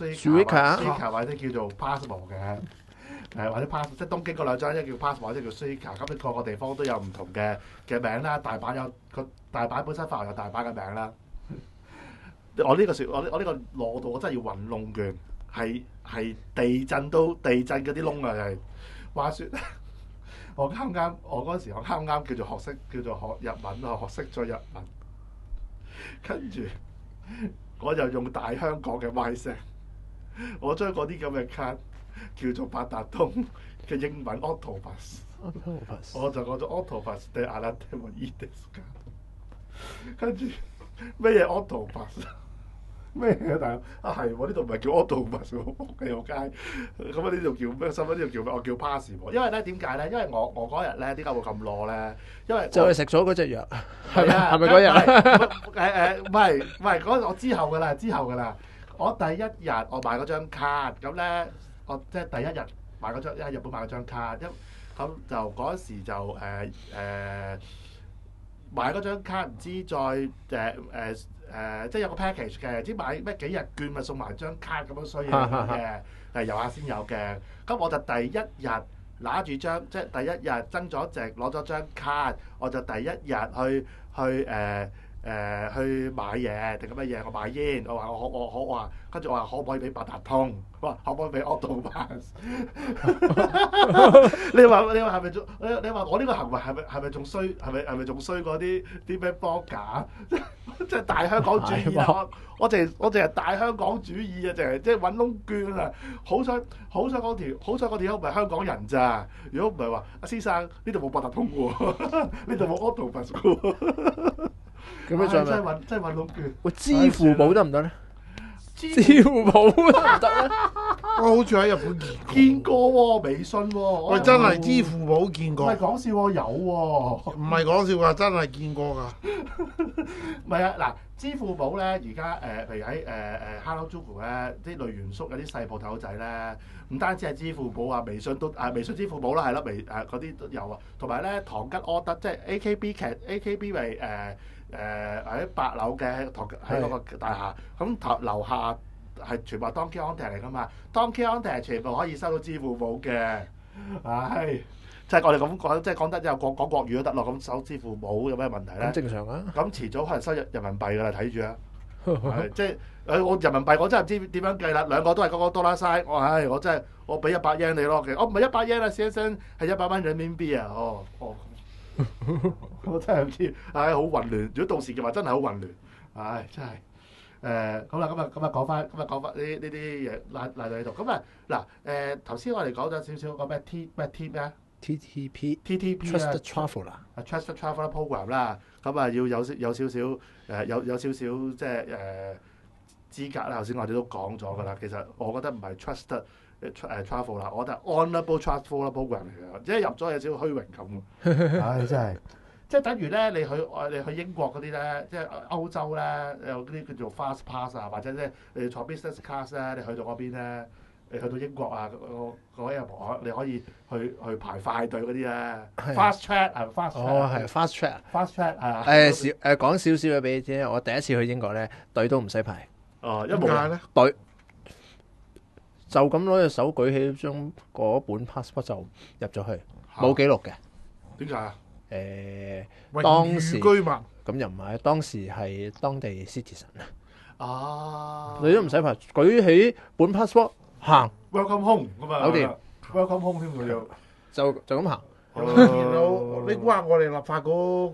Suica 或者叫做 Passport 嘅，或者 Pass 即係東京嗰兩張，一叫 Passport 或者叫 Suica。咁你個個地方都有唔同嘅名啦，大阪本身發行有大阪嘅名啦。我呢個攞到我真係要揾窿捐。係地震嗰啲窿啊！係話説，我嗰時我啱啱叫做學日文啊，學識咗日文，跟住我就用大香港嘅 WiSend，我將嗰啲咁嘅卡叫做八達通嘅英文 Octopus， 我就講咗 Octopus 對阿拉丁文 Edis 跟住咩嘢 Octopus？咩啊大佬啊係喎，呢度唔係叫 Octopus 喎，仆你個街。咁啊呢度叫咩？新聞呢度叫咩？我叫 Passport。因為咧點解咧？因為我嗰日咧點解會咁攞咧？因為就係食咗嗰隻藥，係咪？ 係係咪嗰日？ 唔係嗰我之後㗎啦。我第一日我買嗰張卡，咁咧我即係第一日買嗰張喺日本買嗰張卡，咁就嗰時就買嗰張卡，唔知再即係有個 package 嘅，唔知買咩幾日券咪送埋張卡咁樣衰嘢嘅，遊客先有嘅。咁我就第一日拿住張，即係第一日增咗值攞咗張卡，我就第一日去買嘢定咁嘅嘢，我買煙，我話跟住我話可唔可以俾八達通？我話可唔可以俾 Octopus？ 你話係咪仲？你話我呢個行為係咪仲衰？係咪仲衰過啲咩幫假？即係大香港主義啊！我淨係大香港主義啊！淨係即係揾窿捐啊！好彩嗰條友唔係香港人咋？如果唔係話，阿先生呢度冇八達通喎，呢度冇 Octopus 喎。 咁樣再真係揾窿捐。 喂，支付寶得唔得咧？支付寶得唔得咧？ 我好似喺日本見過喎，微信喎， 喂，真係支付寶見過， 唔係講笑喎，有喎。 唔係講笑㗎，真係見過㗎。 唔係啊，嗱，支付寶咧，而家譬如喺Hello Zuku 咧，啲類元宿有啲細鋪頭仔咧，唔單止係支付寶啊，微信都微信支付寶啦，係啦，嗰啲都有啊。同埋咧，唐吉柯德即係 AKB 咪喺8樓嘅喺嗰個大廈，咁樓下係全部係 Donkey Kong 嚟噶嘛，Donkey Kong 全部可以收到支付寶嘅，唉。即係我哋咁講，即係講得之後講國語都得咯。咁收支付寶有咩問題咧？ 咁正常啊。 咁遲早可能收人民幣㗎啦，睇住啊！即係我人民幣我真係唔知點樣計啦。兩個都係嗰個多啦嘥，我真係我俾100 yen 你咯。其實我唔係100 yen 啦，先生係100蚊人民幣啊！我真係唔知，好混亂。如果到時嘅話，真係好混亂。真係咁啦，咁啊講翻呢啲嘢拉到喺度。咁啊嗱頭先我哋講咗少少個咩 T 咩啊？ TTP Trusted Traveller Trusted Traveller Program 啦，咁啊要有少少有少少即係資格啦。頭先我哋都講咗㗎啦。其實我覺得唔係 Trusted Travel 啦，我覺得 Honourable Traveller Program 嚟嘅，即係入咗有少少虛榮感。真係，即係等於咧，你去英國嗰啲咧，即係歐洲咧有啲叫做 Fast Pass 啊，或者咧你坐 Business Class 咧，你去到嗰邊咧。你去到英國啊，嗰位阿婆，你可以去排快隊嗰啲咧 ，fast track 係 fast track。 哦，係 fast track。fast track 係啊。 講少少嘅俾你知，我第一次去英國咧，隊都唔使排。 哦， 點解咧？ 隊就咁攞隻手舉起張嗰本 passport 就入咗去，冇記錄嘅。 點解啊？ 當時居民咁又唔係，當時係當地 citizen 啊。 你都唔使排，舉起本 passport。行 ，Welcome home 咁啊， 搞掂 ，Welcome home 添佢要， 就咁行。 見到你估下我哋立法嗰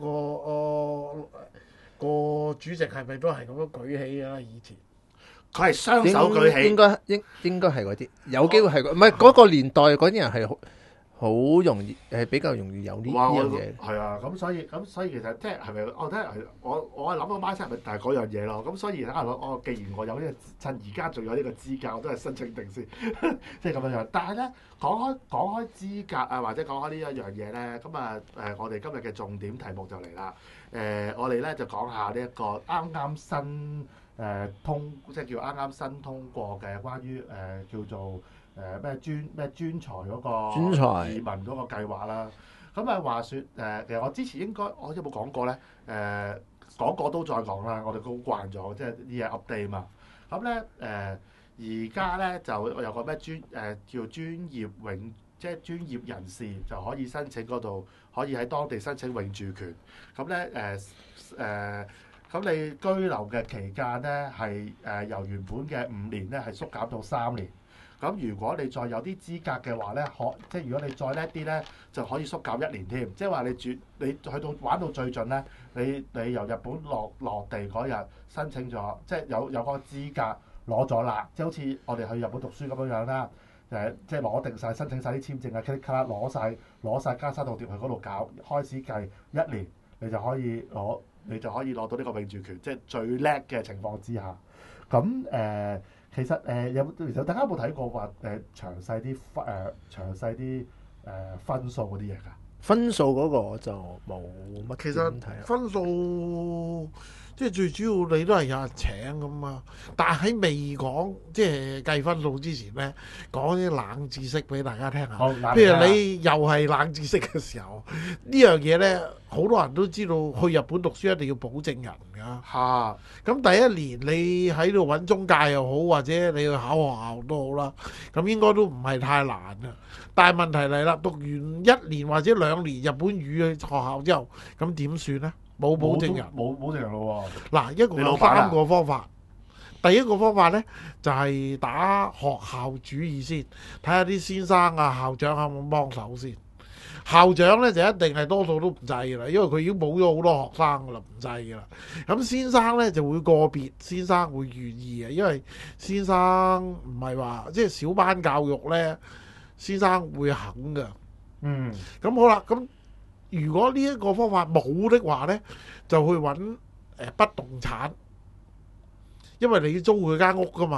個主席係咪都係咁樣舉起嘅啦？以前佢係雙手舉起， 應該係嗰啲，有機會係唔係嗰個年代嗰啲人係好容易比較容易有呢樣嘢。 係啊，咁所以其實即係咪我睇係我係諗個 mindset 係咪就係嗰樣嘢咯？咁所以既然我有呢個趁而家仲有呢個資格，我都係申請定先，即係咁樣樣。但係咧講開資格啊，或者講開呢一樣嘢咧，咁啊我哋今日嘅重點題目就嚟啦。我哋咧就講下呢一個啱啱新即係叫啱啱新通過嘅關於叫做。咩專才嗰個移民嗰個計劃啦，咁啊話説其實我之前我有冇講過咧？講過都再講啦，我哋都慣咗，即係啲嘢 update 嘛。咁咧而家咧就有個咩叫專業即係專業人士就可以申請嗰度，可以喺當地申請永住權。咁咧咁你居留嘅期間咧係由原本嘅5年咧係縮減到3年。咁如果你再有啲資格嘅話咧，即係如果你再叻啲咧，就可以縮減1年添。即係話你去到玩到最盡咧，你由日本落地嗰日申請咗，即係有個資格攞咗啦。即係好似我哋去日本讀書咁樣啦，即係攞定晒申請晒啲簽證啊 click 卡攞晒加沙度碟去嗰度搞，開始計1年，你就可以攞到呢個永住權，即係最叻嘅情況之下。咁其實其實大家有冇睇過話詳細啲分數嗰啲嘢㗎？ 分數嗰個就冇乜。 其實分數即係最主要你都係有人請咁啊，但係喺未講即係計分數之前咧，講啲冷知識俾大家聽下。譬如你又係冷知識嘅時候，呢樣嘢咧，好多人都知道去日本讀書一定要保證人㗎。 嚇！ 咁第一年你喺度揾中介又好，或者你去考學校都好啦，咁應該都唔係太難啊。但係問題嚟啦，讀完1年或者2年日本語嘅學校之後，咁點算咧？冇保證人，冇保證人咯喎。嗱，一共有3個方法。第一個方法咧就係打學校主意先，睇下啲先生啊、校長肯唔肯幫手先。校長咧就一定係多數都唔制㗎啦，因為佢已經冇咗好多學生㗎啦，唔制㗎啦。咁先生咧就會個別先生會願意嘅，因為先生唔係話即係小班教育咧，先生會肯㗎。咁好啦，咁如果呢一個方法冇的話咧，就去揾不動產，因為你要租佢間屋㗎嘛。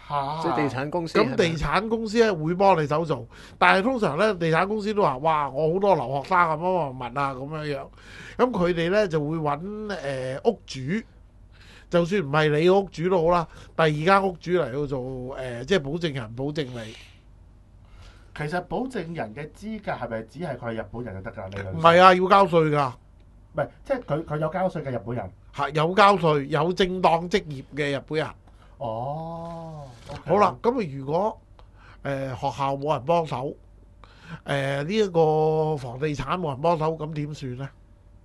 嚇即係地產公司。 咁地產公司咧會幫你手做，但係通常咧地產公司都話：哇，我好多留學生啊，乜乜物啊咁樣樣。咁佢哋咧就會揾屋主，就算唔係你屋主都好啦，第二間屋主嚟到做即係保證人保證你。 其實保證人嘅資格係咪只係佢係日本人就得㗎？理論上唔係啊，要交稅㗎， 唔係即係佢有交稅嘅日本人。 係有交稅，有正當職業嘅日本人。 哦， 好啦，咁啊如果學校冇人幫手，呢一個房地產冇人幫手，咁點算咧？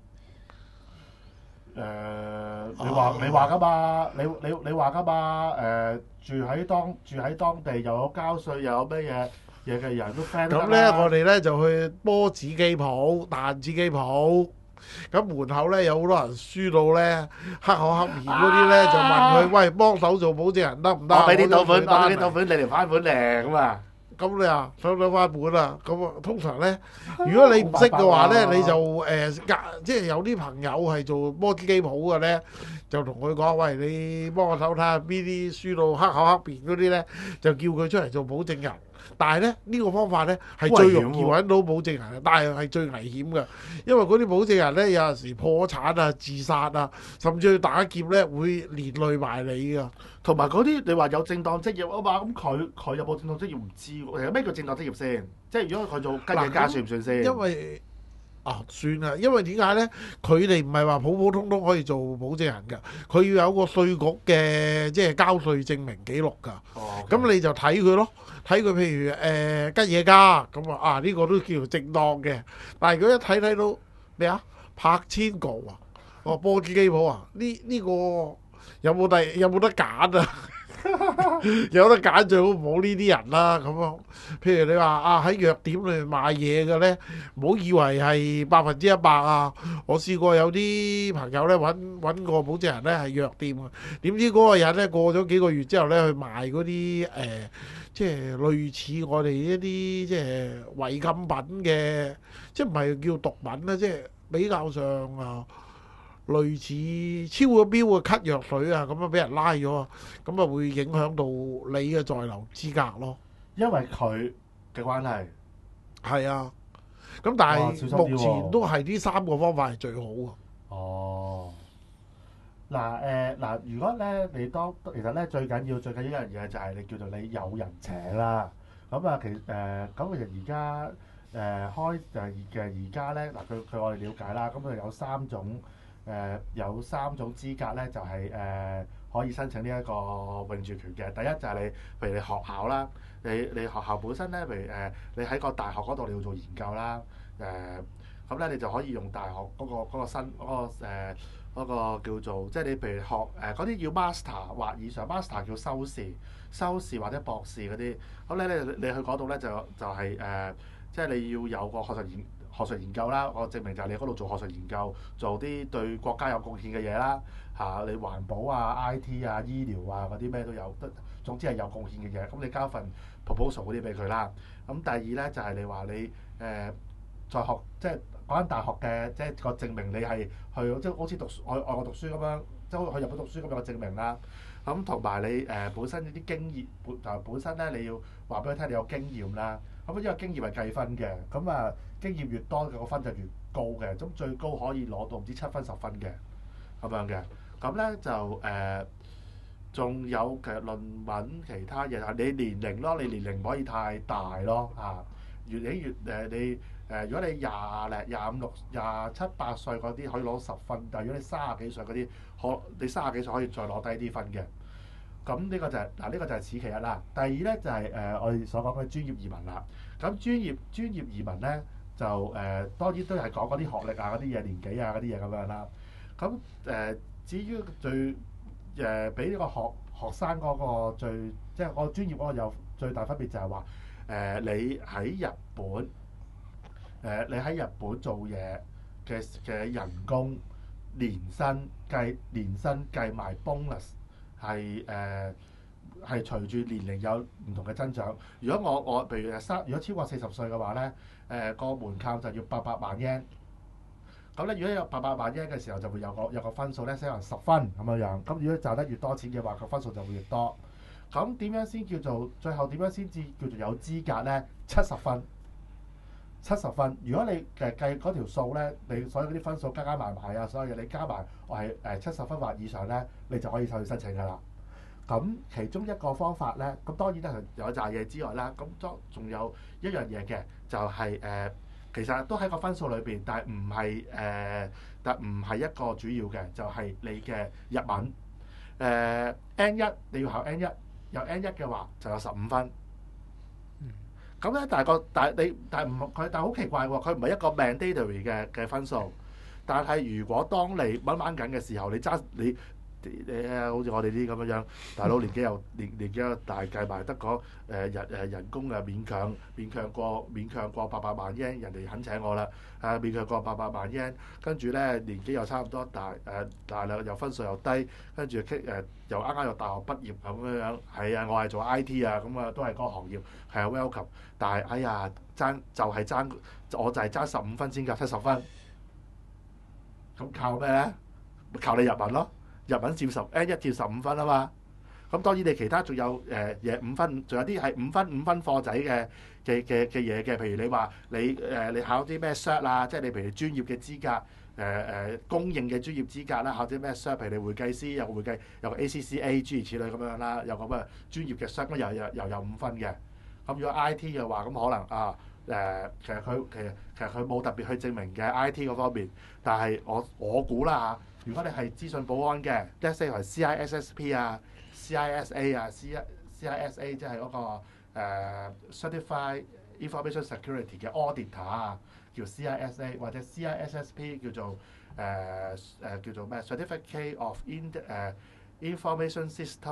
你話㗎嘛？你話㗎嘛？住喺當地又有交稅又有咩嘢嘅人都 friend 咁咧，我哋咧就去波子機鋪、彈子機鋪。咁門口咧有好多人輸到咧黑口黑面嗰啲咧，就問佢：喂，幫手做保證人得唔得？ 我俾啲賭款， 我我俾啲賭款，你嚟翻本靚咁啊！ 咁你啊，想唔想翻本啊？咁啊，通常咧，如果你唔識嘅話咧， 冇辦法喎你就即係有啲朋友係做波子機鋪嘅咧，就同佢講：喂，你幫我手睇下邊啲輸到黑口黑面嗰啲咧，就叫佢出嚟做保證人。但係咧呢個方法咧係最容易揾到保證人嘅，但係最危險嘅，因為嗰啲保證人咧有陣時破產啊、自殺啊，甚至去打劫咧會連累埋你噶。 同埋嗰啲你話有正當職業啊嘛，咁佢有冇正當職業唔知喎。其實咩叫正當職業先？即係如果佢做吉野家算唔算先？ 因為算啦，因為點解咧？佢哋唔係話普普通通可以做保證人㗎，佢要有個稅局嘅即係交稅證明記錄㗎。 哦， 咁你就睇佢咯，睇佢譬如吉野家咁呢個都叫做正當嘅。但係如果一睇到咩啊柏千哥啊，波子機鋪啊，呢個有冇得揀啊？有得揀最好唔好呢啲人啦，咁樣。譬如你話喺藥店裏面買嘢嘅咧，唔好以為係100%啊！我試過有啲朋友咧揾個保證人咧係藥店嘅，點知嗰個人咧過咗幾個月之後咧去賣嗰啲即係類似我哋一啲即係違禁品嘅，即係唔係叫毒品啦，即係比較上類似超咗標嘅咳藥水啊，咁樣俾人拉咗啊，咁啊會影響到你嘅在留資格咯。 因為佢嘅關係。 係啊，咁但哇小心啲喎係目前都係呢3個方法係最好啊。 哦。嗱，如果咧你其實咧最緊要一樣嘢就係你叫做你有人請啦。咁啊，咁其實而家而家咧嗱，據我哋了解啦，咁佢有3種。有3種資格咧，就係可以申請呢一個永住權嘅。第一就係譬如你學校啦，你學校本身咧，譬如你喺個大學嗰度你要做研究啦，咁咧你就可以用大學嗰個叫做，即係你譬如學嗰啲要 master 或以上 ，master 叫修士或者博士嗰啲，咁咧你去嗰度咧就係即係你要有個學術研究啦，我證明就係你嗰度做學術研究，做啲對國家有貢獻嘅嘢啦，你環保啊、IT 啊、醫療啊嗰啲咩都有，總之係有貢獻嘅嘢。咁你交份 proposal 嗰啲俾佢啦。咁第二咧就係你話你在學，即係嗰間大學嘅，即係個證明你係去即係好似外國讀書咁樣，即係去日本讀書咁樣嘅證明啦。咁同埋你本身啲經驗，本身咧你要話俾佢聽你有經驗啦。咁因為經驗係計分嘅，咁經驗越多個分就越高嘅，咁最高可以攞到唔知7分10分嘅咁樣嘅。咁咧就仲有其實論文其他嘢係你年齡咯，你年齡唔可以太大咯越嚟越如果你25、6、27、8歲嗰啲可以攞10分，但係如果你30幾歲嗰啲，你30幾歲可以再攞低啲分嘅。咁呢個就係呢個就係此其一啦。第二咧就係我哋所講嘅專業移民啦。咁專業移民咧就當然都係講嗰啲學歷啊、嗰啲嘢、年紀啊、嗰啲嘢咁樣啦。咁至於最俾呢個學生嗰個即係我專業嗰個有最大分別就係話你喺日本做嘢嘅人工年薪計埋 bonus。係隨住年齡有唔同嘅增長。如果我譬如如果超過40歲嘅話咧，個門檻就要800萬 yen。咁咧，如果有800萬 yen 嘅時候，就會有個分數咧，寫成10分咁樣樣。咁如果賺得越多錢嘅話，個分數就會越多。 咁點樣先叫做最後點樣先至叫做有資格咧？70分。70分，如果你計嗰條數咧，你所有嗰啲分數加埋啊，所有嘢你加埋，我係70分或以上咧，你就可以去申請㗎啦。咁其中一個方法咧，咁當然咧有紮嘢之外啦，咁仲有一樣嘢嘅，就係、其實都喺個分數裏邊，但唔係一個主要嘅，就係、你嘅日文。N1 你要考 N1，有 N1 嘅話就有15分。咁咧，但係好奇怪喎，佢唔係一個 mandatory 嘅分數。但係如果當你掹緊嘅時候，你好似我哋啲咁樣，大佬年紀又大，計埋得個人工啊勉強過800萬 yen， 人哋肯請我啦，勉強過800萬 yen， 跟住咧年紀又差唔多大啦，又分數又低，跟住又啱又大學畢業咁樣，係啊，我係做 IT 啊，咁啊都係嗰個行業，係啊 welcome， 但係哎呀我就係爭15分先夠70分，咁靠咩咧？靠你日文咯。日文佔N1 佔15分啊嘛，咁當然你其他仲有嘢5分，仲有啲係5分課仔嘅嘢嘅，譬如你話你考啲咩 cert 啊，即係你譬如專業嘅資格，公認嘅專業資格啦，考啲咩 cert，譬如你會計師有個ACCA 諸如此類咁樣啦，有個咩專業嘅 cert 又有5分嘅。咁如果 IT 嘅話，咁可能其實佢冇特別去證明嘅 IT 嗰方面，但係我估啦嚇。如果你係資訊保安嘅 let's say 係 CISSP 啊、CISA 啊、CISA 即係嗰個Certified Information Security 嘅 Auditor 啊，叫 CISA 或者 CISSP 叫做咩 Certificate of Information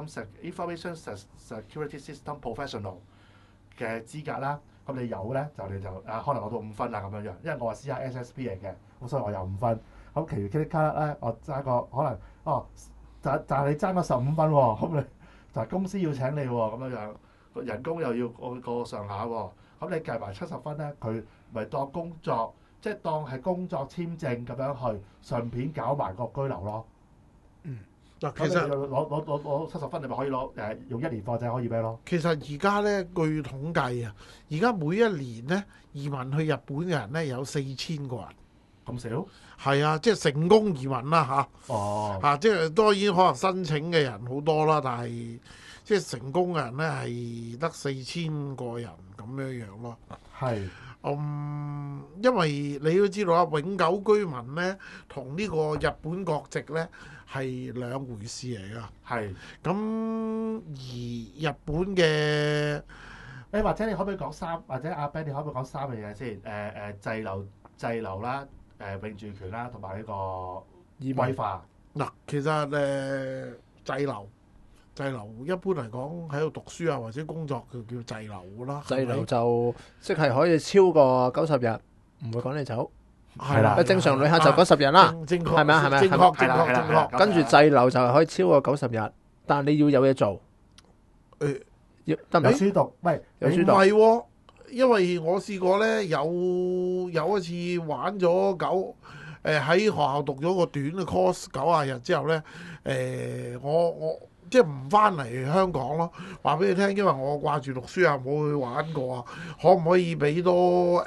Security System Professional 嘅資格啦。咁你有咧就可能攞到5分啊咁樣樣，因為我係 CISSP 嚟嘅，咁所以我有5分。咁其餘 credit card 咧，我爭個可能就係你爭個15分喎，咁你就係公司要請你喎，咁樣樣人工又要個上下喎，咁你計埋70分咧，佢咪當工作，即係當係工作簽證咁樣去，順便搞埋個居留咯。 嗱，其實攞70分，你咪可以用1年課仔可以咩咯？ 其實而家咧，據統計啊，而家每一年咧移民去日本嘅人咧有4000個人。 咁少？ 係啊，即係成功移民啦嚇。 哦。 即係當然可能申請嘅人好多啦，但係即係成功嘅人咧係得4000個人咁樣樣咯。 係。 因為你都知道啦，永久居民咧同呢個日本國籍咧係兩回事嚟㗎。係。咁而日本嘅， 或者你可唔可以講或者阿 Ben 你可唔可以講3樣嘢先？滯留啦。永住權啦，同埋呢個規劃。 嗱，其實滯留一般嚟講喺度讀書啊或者工作就叫滯留啦。 滯留就即係可以超過90日，唔會趕你走。 係啦， 正常旅客就90日啦，係咪啊？係咪？ 正確。 跟住滯留就係可以超過90日，但係你要有嘢做。得唔得？ 有書讀， 有書讀。唔係喎。因為我試過咧，有一次玩咗喺學校讀咗個短嘅 course 90日之後咧，我即係唔翻嚟香港咯。話俾你聽，因為我掛住讀書啊，冇去玩過啊，可唔可以俾多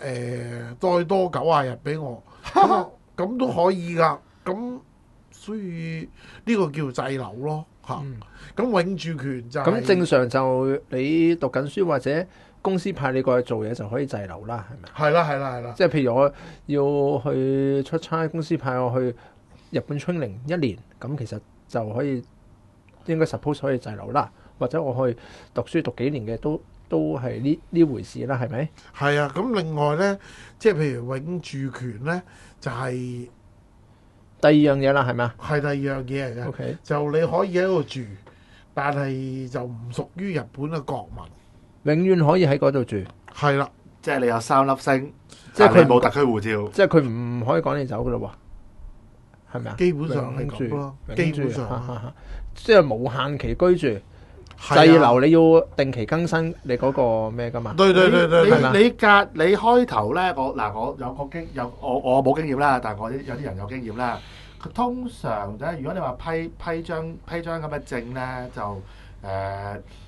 90日俾我？咁都可以㗎。咁所以呢個叫滯留咯嚇。咁永住權就咁正常就你讀緊書或者公司派你過去做嘢就可以滯留啦，係咪？ 係啦。 即係譬如我要去出差，公司派我去日本 training 1年，咁其實就可以應該 suppose 可以滯留啦。或者我去讀書讀幾年嘅都係呢回事啦，係咪？ 係啊，咁另外咧，即係譬如永住權咧，就係第二樣嘢啦，係咪啊？ 係第二樣嘢嚟嘅。 OK， 就你可以喺度住，但係就唔屬於日本嘅國民。 永遠可以喺嗰度住， 係啦， 即係你有3粒星， 即係佢冇特區護照， 即係佢唔可以趕你走噶咯喎，係咪啊？ 基本上係咁咯，基本上即係無限期居住，滯留你要定期更新你嗰個咩噶嘛？ 對， 你開頭咧，我有個我冇經驗啦，但係我有啲人有經驗啦。佢通常咧，如果你話批張咁嘅證咧，就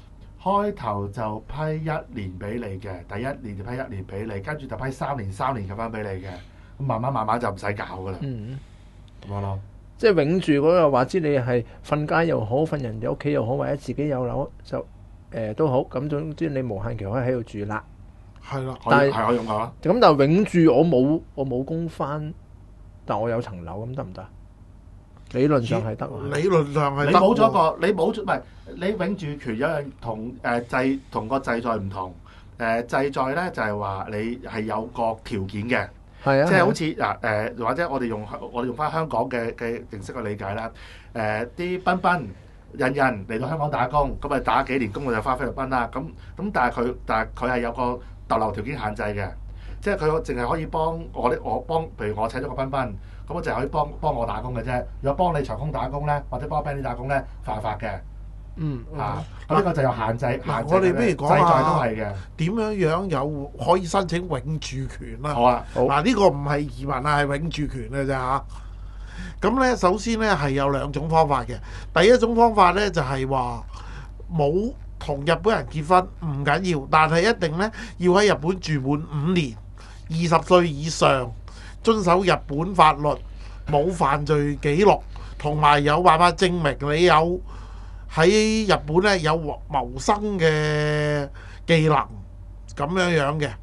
開頭就批1年俾你嘅，第一年就批1年俾你，跟住就批3年咁樣俾你嘅，咁慢慢就唔使搞噶啦， 嗯， 咁樣咯。 即係永住嗰個話知你係瞓街又好，瞓人哋屋企又好，或者自己有樓就都好，咁總之你無限期可以喺度住啦。 係啦， 但係係可以咁講啊。 咁但係永住我冇供翻，但我有層樓咁得唔得？理論上係得喎。 理論上係你得喎。 冇咗個，你冇咗唔係你永住權有樣同個制在唔同。制在咧就係話你係有個條件嘅， 係啊， 即係好似嗱或者我哋用翻香港嘅形式去理解啦。啲賓賓人嚟到香港打工，咁咪打幾年工我就翻菲律賓啦。咁但係佢係有個逗留條件限制嘅，即係佢淨係可以幫我幫，譬如我請咗個賓賓。咁我就係可以幫我打工嘅啫。如果幫你長工打工咧，或者幫 Benny 打工咧，犯法嘅。咁呢個就有限制。 我哋不如講下，制裁下都係嘅。 點樣有可以申請永住權啦？ 好啊， 嗱呢個唔係移民啊，係永住權嘅啫嚇。咁咧，首先咧係有2種方法嘅。第一種方法咧就係話冇同日本人結婚唔緊要，但係一定咧要喺日本住滿5年，20歲以上。遵守日本法律，冇犯罪記錄，同埋有辦法證明你有喺日本咧有謀生嘅技能咁樣嘅。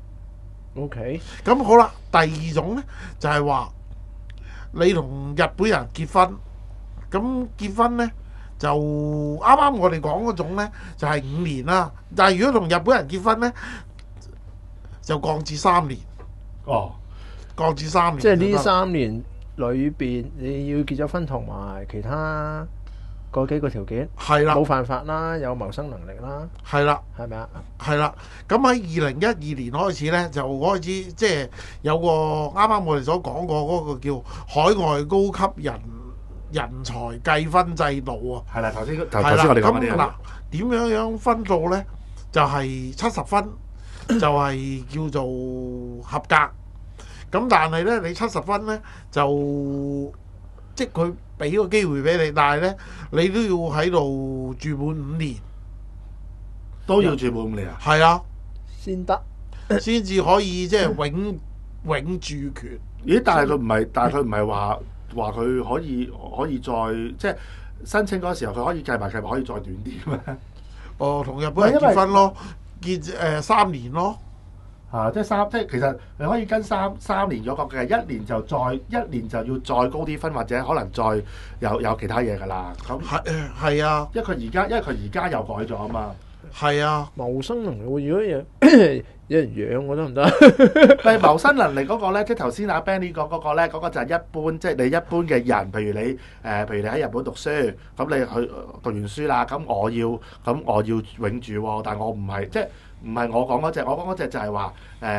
OK。 咁好啦，第2種咧就係話你同日本人結婚，咁結婚咧就啱啱我哋講嗰種咧就係5年啦。但係如果同日本人結婚咧，就降至3年。 哦。 降至3年， 即係呢3年裏邊，你要結咗婚同埋其他嗰幾個條件， 係啦， 冇犯法啦，有謀生能力啦， 係啦， 係咪啊？ 係啦。咁喺2012年開始咧，就開始即係有個啱啱我哋所講過嗰個叫海外高級人才計分制度啊。 係啦，頭先我哋講嗰啲。 咁嗱，點樣分數咧？就係70分，就係叫做合格。咁但係咧，你70分咧就即係佢俾個機會俾你，但係咧你都要喺度住滿5年， 都要住滿5年啊？ 係啊， 先得， 先至可以即係永住權。 咦？但係佢唔係話佢可以再即係申請嗰時候佢可以計埋可以再短啲咩？ 哦，同日本人結婚咯，3年咯。 即係其實你可以跟三年咗個嘅，1年就要再高啲分，或者可能再有其他嘢㗎啦。咁係啊， 因為佢而家又改咗啊嘛。 係啊， 謀生能力喎，如果有人養我得唔得？ 但係謀生能力嗰個咧，即係頭先阿 Benny 講嗰個咧，嗰個就係一般，即係你一般嘅人，譬如你喺日本讀書，咁你去讀完書啦，咁我要永住喎，但我唔係即係。唔係我講嗰隻，我講嗰隻就係話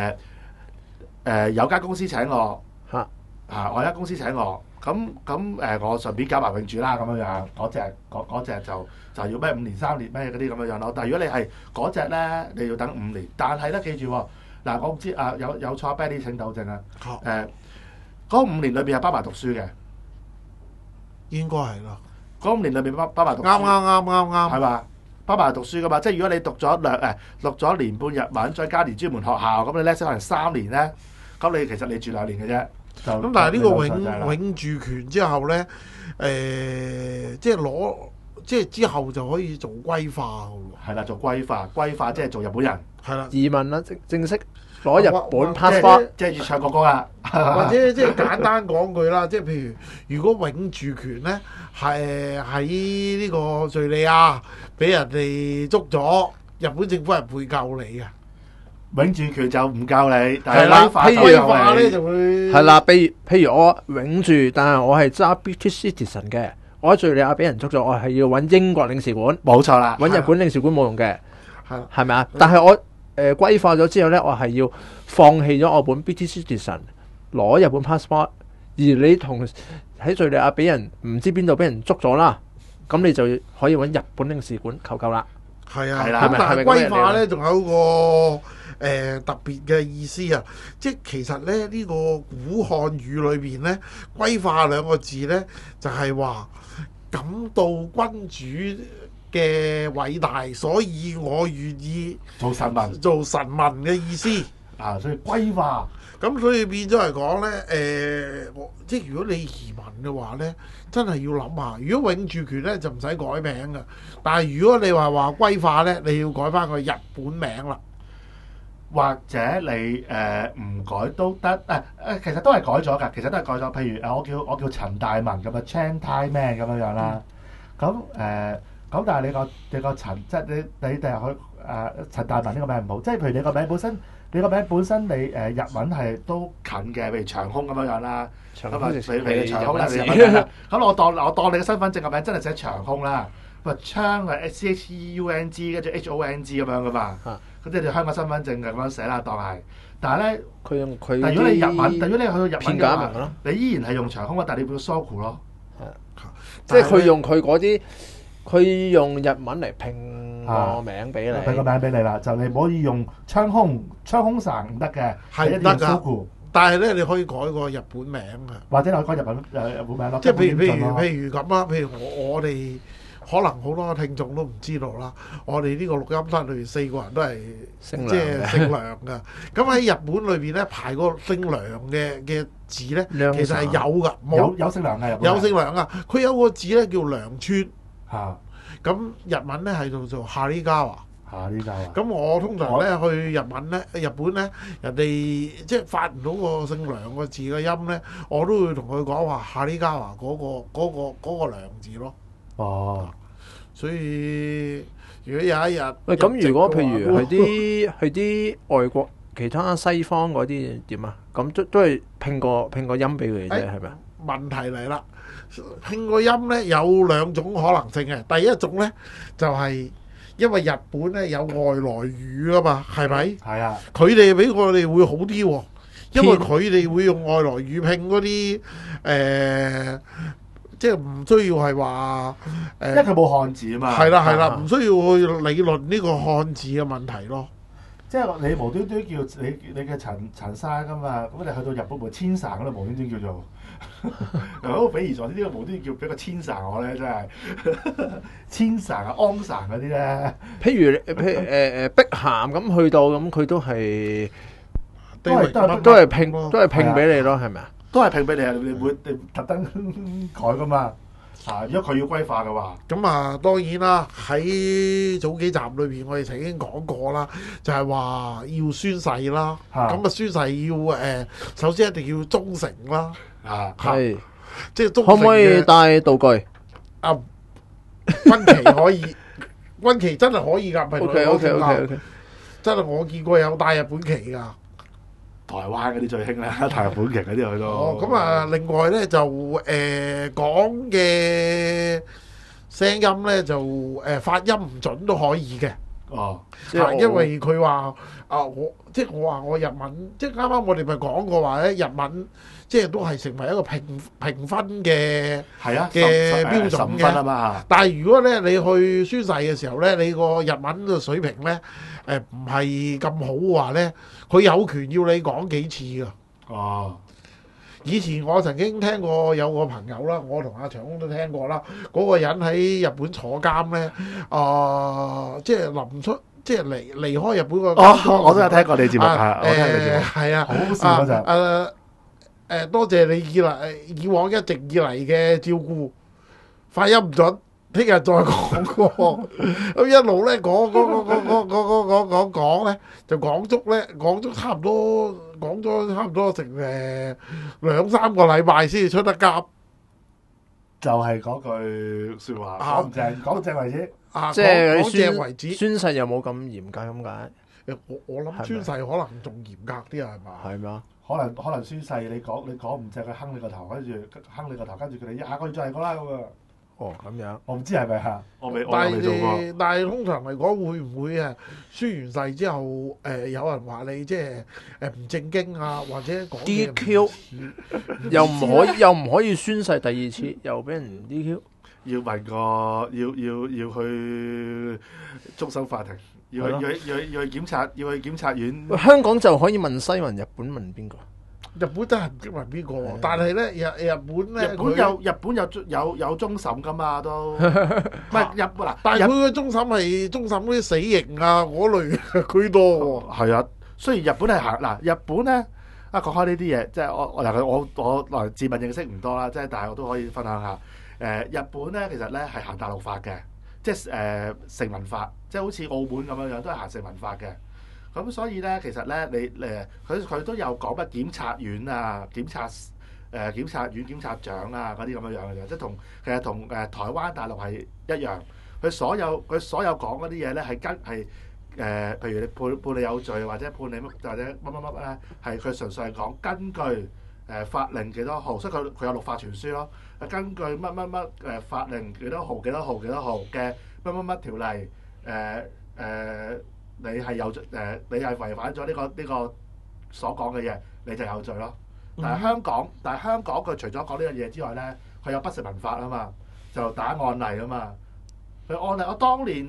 有間公司請我我間公司請我，咁我順便搞埋永住啦咁樣，嗰隻就要咩5年3年咩嗰啲咁樣咯。但係如果你係嗰隻咧，你要等5年。但係咧記住嗱，我唔知有錯 Benny 請糾正啊。嗰5年裏邊係包埋讀書嘅， 應該係啦。 嗰5年裏邊包埋讀書。 啱， 係嘛？包埋讀書噶嘛，即係如果你讀咗1年半日文，再加年專門學校，咁你咧可能3年咧，咁你其實你住2年嘅啫。 咁但係呢個永住權之後咧，即係之後就可以做歸化嘅喎。 係啦，做歸化即係做日本人。 係啦， 移民啦，正式攞日本 passport， 即係要唱國歌啦。 或者即係簡單講句啦，即係譬如如果永住權咧係喺呢個敍利亞俾人哋捉咗，日本政府係唔會救你嘅。 永住權就唔救你，但係歸化咧就會係啦。譬如我永住，但係我係揸 British citizen 嘅，我喺敍利亞俾人捉咗，我係要揾英國領事館。 冇錯啦， 揾日本領事館冇用嘅，係咪啊？ 的但係我歸化咗之後咧，我係要放棄咗我本 British citizen，攞日本 passport。而你同喺敍利亞俾人唔知邊度俾人捉咗啦，咁你就可以揾日本領事館求救啦。 係啊， 咁但係歸化咧仲有個特別嘅意思啊！即係其實咧呢個古漢語裏邊咧，歸化2個字咧就係話感到君主嘅偉大，所以我願意做神民做神民嘅意思。 啊，所以歸化咁所以變咗嚟講呢，即係如果你移民嘅話呢，真係要諗下。如果永住權呢，就唔使改名㗎，但係如果你話歸化呢，你要改翻個日本名啦。 或者你唔改都得其實都係改咗㗎，其實都係改咗。譬如我叫陳大文咁啊，Chan Tai Man 咁樣樣啦。咁但係你個陳，即係你哋去陳大文呢個名唔好，即係譬如你個名本身你日文係都近嘅，譬如長空咁樣樣啦。咁啊，譬如長空啦，你日文名啦。咁我當你嘅身份證個名真係寫長空啦。喂，槍係 CHEUNG 跟住 HONG 咁樣噶嘛。咁即係香港身份證咁樣寫啦，當係。但係咧，但係如果你日文，但如果你去到日文嘅話，你依然係用長空啊，但係你變咗 Soku 咯。 即係佢用佢嗰啲，佢用日文嚟拼個名俾你， 拼個名俾你啦。就你唔可以用槍空神唔得嘅， 係一定要 Soku。 但係咧，你可以改個日本名啊， 或者你可以改日本名咯。 即係譬如咁啦，譬如我哋。可能好多聽眾都唔知道啦，我哋呢個錄音室裏邊4個人都係即係姓梁㗎。咁喺日本裏邊咧，排個姓梁嘅字咧，其實係有㗎， 有姓梁嘅， 有姓梁啊。佢有個字咧叫梁村嚇， 咁日文咧係叫做哈利加華。咁我通常咧去日本咧，人哋即係發唔到個姓梁個字嘅音咧，我都會同佢講話哈利加華嗰個梁字咯。 哦， 所以如果有一日， 喂，咁如果譬如去啲外國其他西方嗰啲點啊？咁都係拼個音俾佢哋啫，係咪啊？ 問題嚟啦，拼個音咧有2種可能性嘅。第一種咧就係因為日本咧有外來語啊嘛，係咪？ 係啊， 佢哋比我哋會好啲喎，因為佢哋會用外來語拼嗰啲即係唔需要係話因為佢冇漢字啊嘛。 係啦，唔需要去理論呢個漢字嘅問題咯。 即係你無端端叫你嘅陳生噶嘛，咁你去到日本冇千神嗰度無端端叫做，好匪夷所思呢個無端端叫俾個千神我咧，真係千神啊安神嗰啲咧。 譬如碧咸咁去到咁，佢都係都係拼俾你咯，係咪啊？ 都係拼俾你啊！你特登改噶嘛？如果佢要歸化嘅話， 咁啊當然啦，喺早幾集裏邊我哋曾經講過啦，就係話要宣誓啦。咁宣誓要首先一定要忠誠啦。 係， 即係忠誠。 可唔可以帶道具？ 軍旗可以，軍旗真係可以㗎。 OK， 真係我見過有帶日本旗㗎。 台灣嗰啲最興啦，台日本旗嗰啲去到。 咁啊，另外咧就講嘅聲音咧就發音唔準都可以嘅。因為佢話我話我日文，即係啱啱我哋咪講過話咧，日文即係都係成為一個評分嘅標準嘅。但係如果咧你去宣誓嘅時候咧，你個日文嘅水平咧唔係咁好嘅話咧，佢有權要你講幾次㗎。以前我曾經聽過有個朋友啦，我同阿長工都聽過啦，嗰個人喺日本坐監咧，即係臨出。即係離開日本個我都有聽過你節目，我聽你節目， 係啊， 好笑嗰陣。 多謝你以往一直以嚟嘅照顧，發音唔準，聽日再講過。咁一路咧講咧，就講足差唔多，講咗差唔多成2-3個禮拜先至出得夾。 就係嗰句説話，講正為止。 即係講正為止，宣誓又冇咁嚴格咁解。 我諗宣誓可能仲嚴格啲啊，係嘛？ 係咩？ 可能宣誓你講唔正，佢哼你個頭，跟住叫你下個月再嚟講啦咁啊。 咁樣。我唔知係咪嚇？我未做過。 但係通常嚟講，會唔會宣完誓之後有人話你即係唔正經啊，或者講 DQ 又唔可以宣誓第2次，又俾人 DQ。 要問個要去終審法庭，要去檢察院。 香港就可以問西環，日本問邊個？ 日本真係唔知問邊個喎係， 但係咧日本咧， 日本有終審噶嘛都，唔係日本嗱， 但係佢嘅終審係終審嗰啲死刑啊嗰類嘅居多喎。 係啊，雖然日本係行嗱，日本咧講開呢啲嘢，即係我自問認識唔多啦，即係但係我都可以分享下。日本咧其實咧係行大陸法嘅，即係成文法，即係好似澳門咁樣樣都係行成文法嘅。咁所以咧，其實咧你佢都有講乜檢察院啊、檢察院、檢察長啊嗰啲咁樣樣嘅啫，即係其實同台灣大陸係一樣。佢所有講嗰啲嘢咧係譬如你判你有罪或者判你或者乜咧，係佢純粹係講根據法令幾多號，所以佢有六法全書咯。根據乜法令幾多號嘅乜條例你係有罪你係違反咗呢個所講嘅嘢，你就有罪咯。但係香港佢除咗講呢樣嘢之外咧，佢有不成文法啊嘛，就打案例啊嘛。佢案例我當年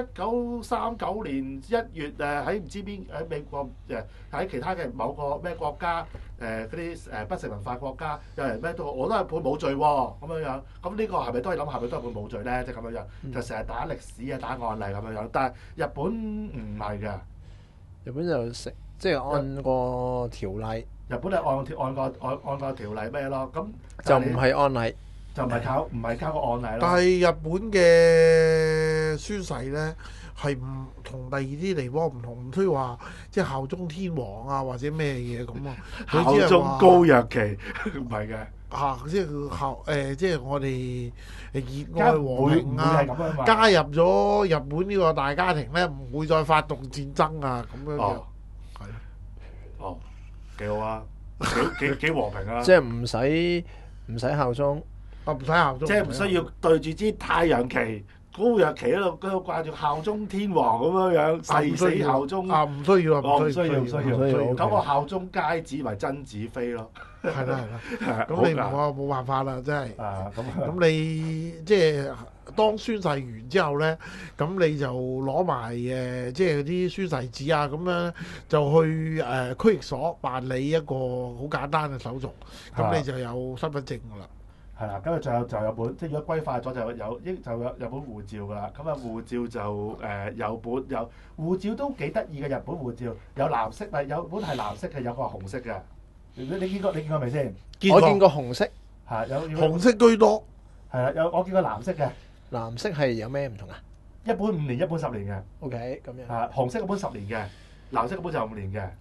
1939年1月喺唔知邊喺美國喺其他嘅某個咩國家嗰啲不成文法國家有人咩都我都係判冇罪喎咁樣，咁呢個係咪都係諗係咪都係判冇罪咧？即係咁樣，就成日打歷史啊打案例咁樣，但係日本唔係嘅， 日本就即係按個條例， 日本係按個條例咩咯？咁就唔係案例。 就唔係靠個案例咯。 但係日本嘅宣誓咧係唔同第二啲地方唔同，唔需要話即係效忠天皇啊或者咩嘢咁啊。 效忠高若期唔係嘅。 即係即係我哋熱愛和平啊， 咁樣加入咗日本呢個大家庭咧，唔會再發動戰爭啊咁樣嘅。 哦，幾好啊，幾和平啊。 即係唔使效忠。 唔使效忠， 即係唔需要對住支太陽旗、高若旗喺度掛住效誓天皇咁樣誓死效忠。 唔需要啊， 唔需要。咁我效忠佳子咪曾子飛咯。 係啦。咁你冇辦法啦，真係。咁你即係當宣誓完之後咧，咁你就攞埋即係啲宣誓紙啊，咁樣就去區役所辦理一個好簡單嘅手續，咁你就有身份證㗎啦。 係啦，咁啊就有本，即係如果歸化咗就有本護照㗎啦。咁啊護照就有護照都幾得意嘅，日本護照有藍色，咪有本係藍色嘅，有個係紅色嘅。你見過未先？ 我見過紅色， 係有紅色居多。 係啦，我見過藍色嘅。 藍色係有咩唔同啊？ 一本5年，一本10年嘅。 OK，咁樣。 紅色嗰本10年嘅，藍色嗰本就5年嘅。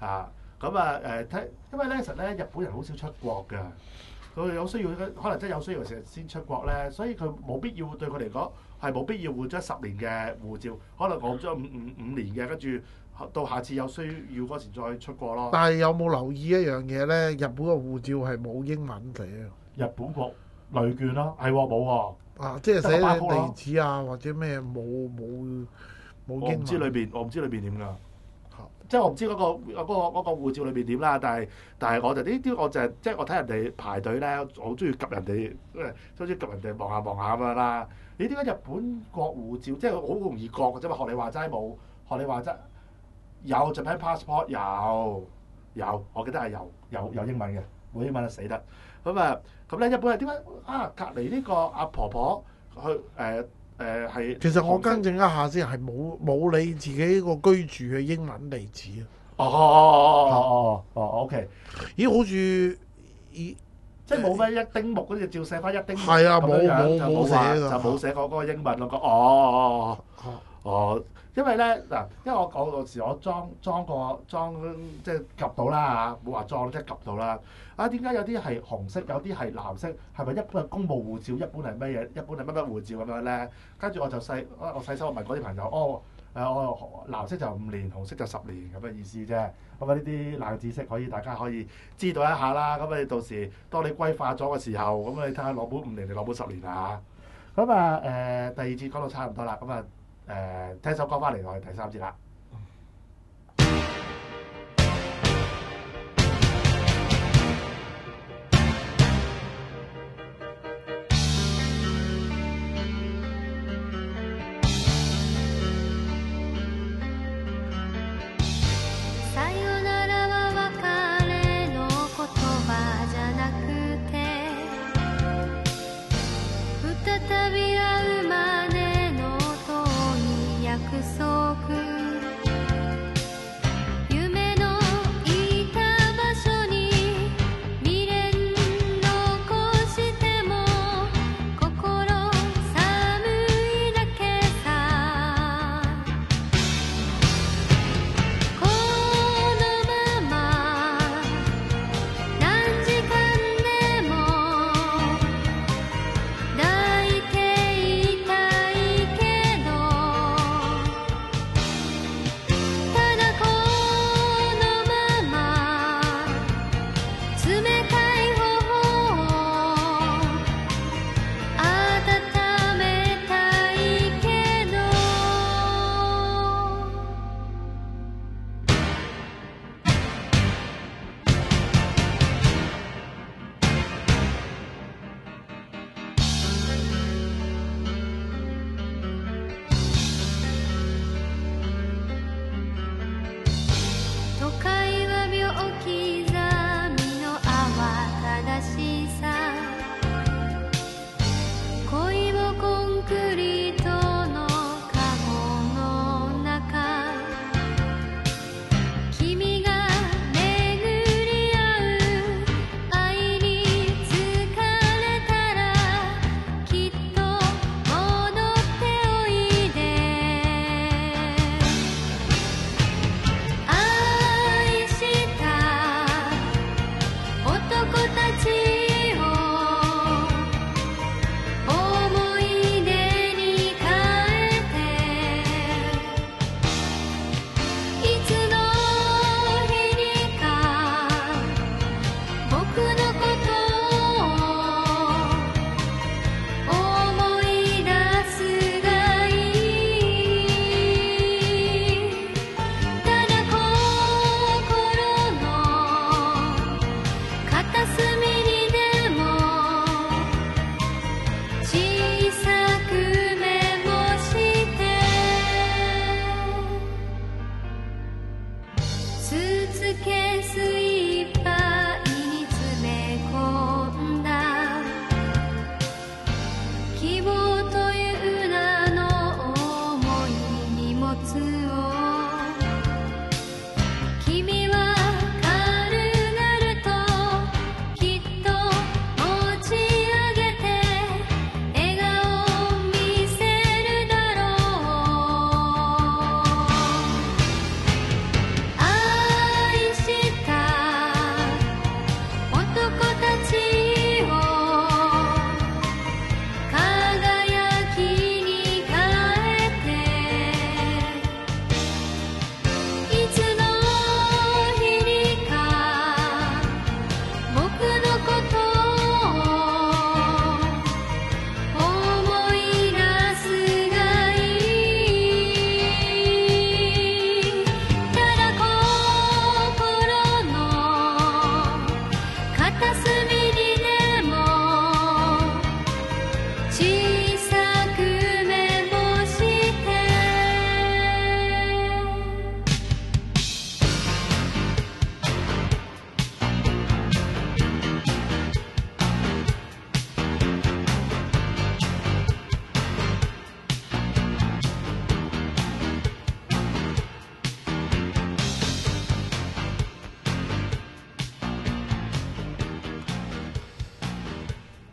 因為咧其實咧日本人好少出國㗎。佢有需要，可能真係有需要時先出國咧，所以佢冇必要對佢嚟講係冇必要換張10年嘅護照，可能換張五年嘅，跟住到下次有需要嗰時再出國咯。 但係有冇留意一樣嘢咧？日本嘅護照係冇英文寫。 日本國旅券咯，係冇喎。 即係寫地址啊，或者咩冇英文。 我唔知裏邊點㗎。即係我唔知嗰個護照裏邊點啦，但係我就呢啲我就係即係我睇人哋排隊咧，我好中意及人哋，好中意及人哋望下咁樣啦。你點解日本國護照即係好容易國嘅啫嘛？學你話齋冇，學你話齋有 Japan passport 有，我記得係有英文嘅，冇英文就死得。咁咧日本係點解隔離呢個阿婆婆去係？ 其實我更正一下先，係冇你自己個居住嘅英文地址啊。 OK。 咦，好似即係冇咩一丁目嗰啲照寫翻一丁目。 係啊，冇寫㗎，就冇寫過嗰個英文咯。因為咧嗱，因為我嗰時我裝即係及到啦嚇，冇話裝即係及到啦。點解有啲係紅色，有啲係藍色？係咪一般係公務護照，一般係乜嘢？一般係乜護照咁樣咧？跟住我細心問嗰啲朋友，我藍色就5年，紅色就10年咁嘅意思啫。咁呢啲冷知識大家可以知道一下啦。咁你到時當你歸化咗嘅時候，咁你睇下攞本5年定攞本10年啊？第二節講到差唔多啦。聽首歌翻嚟，我哋第3節啦。 さよならは別れの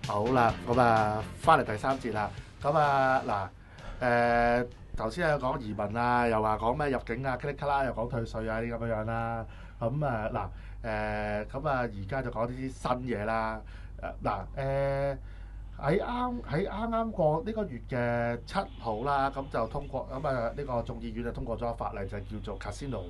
好啦，咁啊，翻嚟第三節啦。咁啊，嗱，頭先有講移民啊，又話講咩入境啊，咔啦，又講退稅啊，啲咁樣樣啦。咁啊，咁啊，而家就講啲新嘢啦。喺啱啱過呢個月嘅7號啦，咁就通過咁啊，呢個眾議院就通過咗法例，就叫做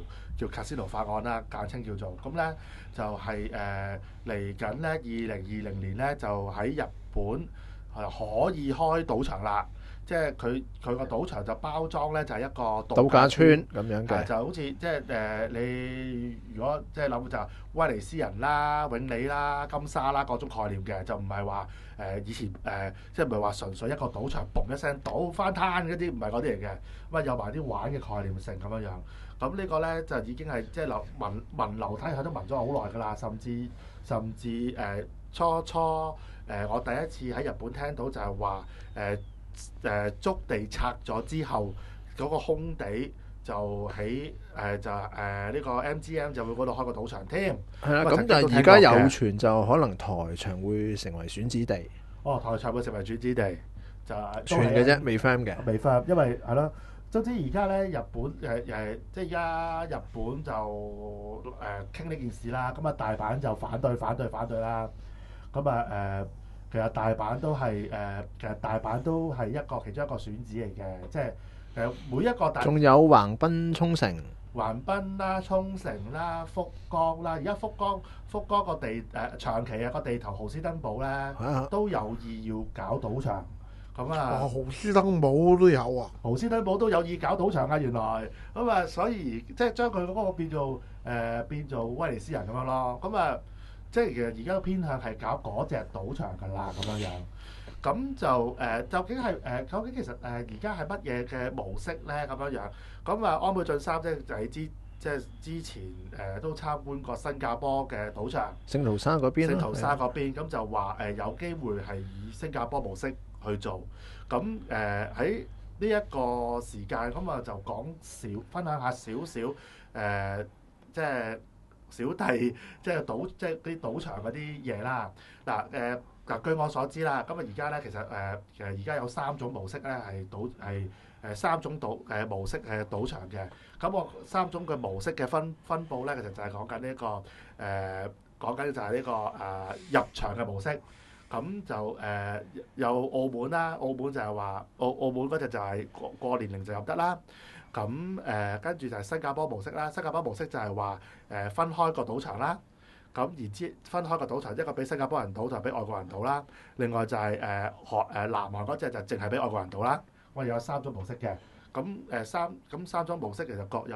Casino 法案啦，簡稱叫做。咁咧就係嚟緊咧2020年咧就喺日本可以開賭場啦。即係佢個賭場就包裝咧就係一個度假村咁樣嘅， 就好似即係你如果即係諗就威尼斯人啦、永利啦、金沙啦各種概念嘅，就唔係話以前即係唔係話純粹一個賭場嘣一聲賭翻攤嗰啲，唔係嗰啲嚟嘅，咁啊有埋啲玩嘅概念性咁樣樣。咁呢個咧就已經係即係聞樓梯，佢都聞咗好耐㗎啦，甚至初我第一次喺日本聽到就係話築地拆咗之後，嗰個空地就喺呢個 MGM 就會嗰度開個賭場添。 係啦，咁但係而家有傳就可能台場會成為選址地。 哦，台場會成為選址地，就傳嘅啫，未 firm 嘅。 未 firm，因為係咯。總之而家咧，日本即係而家日本就傾呢件事啦。咁啊，大阪就反對啦。咁啊其實大阪都係其中一個選址嚟嘅，即係每一個大。 仲有橫濱、沖繩。 橫濱啦、沖繩啦、福岡啦，而家福岡個地長期個地頭豪斯登堡咧都有意要搞賭場。咁啊， 豪斯登堡都有啊！ 豪斯登堡都有意搞賭場啊，原來咁啊，所以即係將佢嗰個變做威尼斯人咁樣咯。咁啊，即係其實而家都偏向係搞嗰隻賭場㗎啦，咁樣樣。咁就究竟其實而家係乜嘢嘅模式咧？咁樣樣。咁啊，安倍晉三就喺之前都參觀過新加坡嘅賭場， 聖淘沙嗰邊。 聖淘沙嗰邊咁就話有機會係以新加坡模式去做。咁喺呢一個時間咁啊，就分享下少即係小弟即係啲賭場嗰啲嘢啦。據我所知啦，咁啊而家咧其實而家有3種模式咧係3種模式係賭場嘅。咁我3種嘅模式嘅分佈咧，其實就係講緊呢個講緊就係呢個入場嘅模式。咁就有澳門啦，澳門就係話澳門嗰隻就係過年齡就入得啦。咁跟住就係新加坡模式啦，新加坡模式就係話分開個賭場啦。咁分開個賭場，一個俾新加坡人賭，就俾外國人賭啦。另外就係南韓嗰隻就淨係俾外國人賭啦。我哋有3種模式嘅。咁三種模式其實各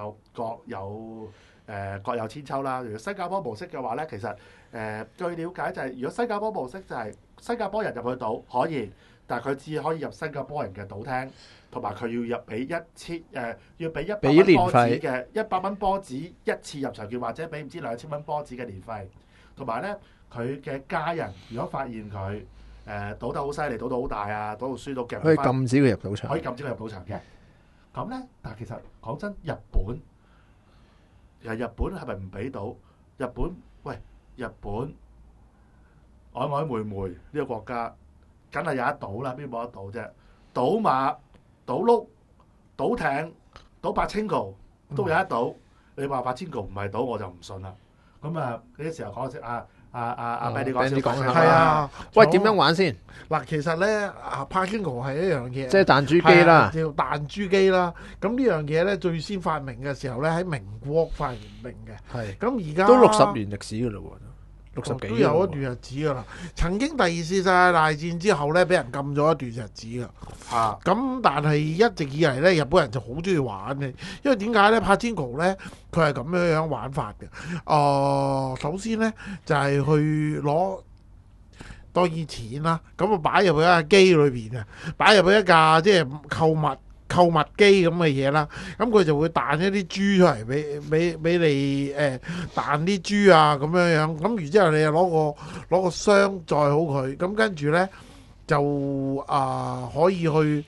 有千秋啦。如果新加坡模式嘅話咧，其實據了解就係，如果新加坡模式就係新加坡人入去賭可以，但係佢只可以入新加坡人嘅賭廳，同埋佢要俾要俾100蚊波子嘅100蚊波子一次入場券，或者俾唔知2000蚊波子嘅年費。同埋咧，佢嘅家人如果發現佢賭得好犀利，賭到好大啊，賭到輸到夾唔返， 可以禁止佢入賭場。 可以禁止佢入賭場嘅。咁咧，但係其實講真，日本係咪唔俾賭？日本曖曖昧昧呢個國家，梗係有得賭啦，邊冇得賭啫？賭馬、賭碌、賭艇、賭八千golf都有得賭。你話八千golf唔係賭，我就唔信啦。咁啊，呢啲時候講先阿 Ben 你講先。 係啊， 喂，點樣玩先？ 嗱，其實咧，Pachinko 係一樣嘢， 即係彈珠機啦， 叫彈珠機啦。咁呢樣嘢咧，最先發明嘅時候咧，喺民國發明嘅。 係。 咁而家都60年歷史㗎啦喎，60幾都有一段日子㗎啦。曾經第2次世界大戰之後咧，俾人禁咗一段日子㗎。咁但係一直以嚟咧，日本人就好中意玩嘅，因為點解咧？Pachinko咧，佢係咁樣玩法嘅。首先咧就係去攞多啲錢啦，咁啊擺入去一架機裏邊啊，擺入去一架即係購物機咁嘅嘢啦，咁佢就會彈一啲珠出嚟俾你彈啲珠啊咁樣，咁然之後你又攞個箱載好佢，咁跟住咧就可以去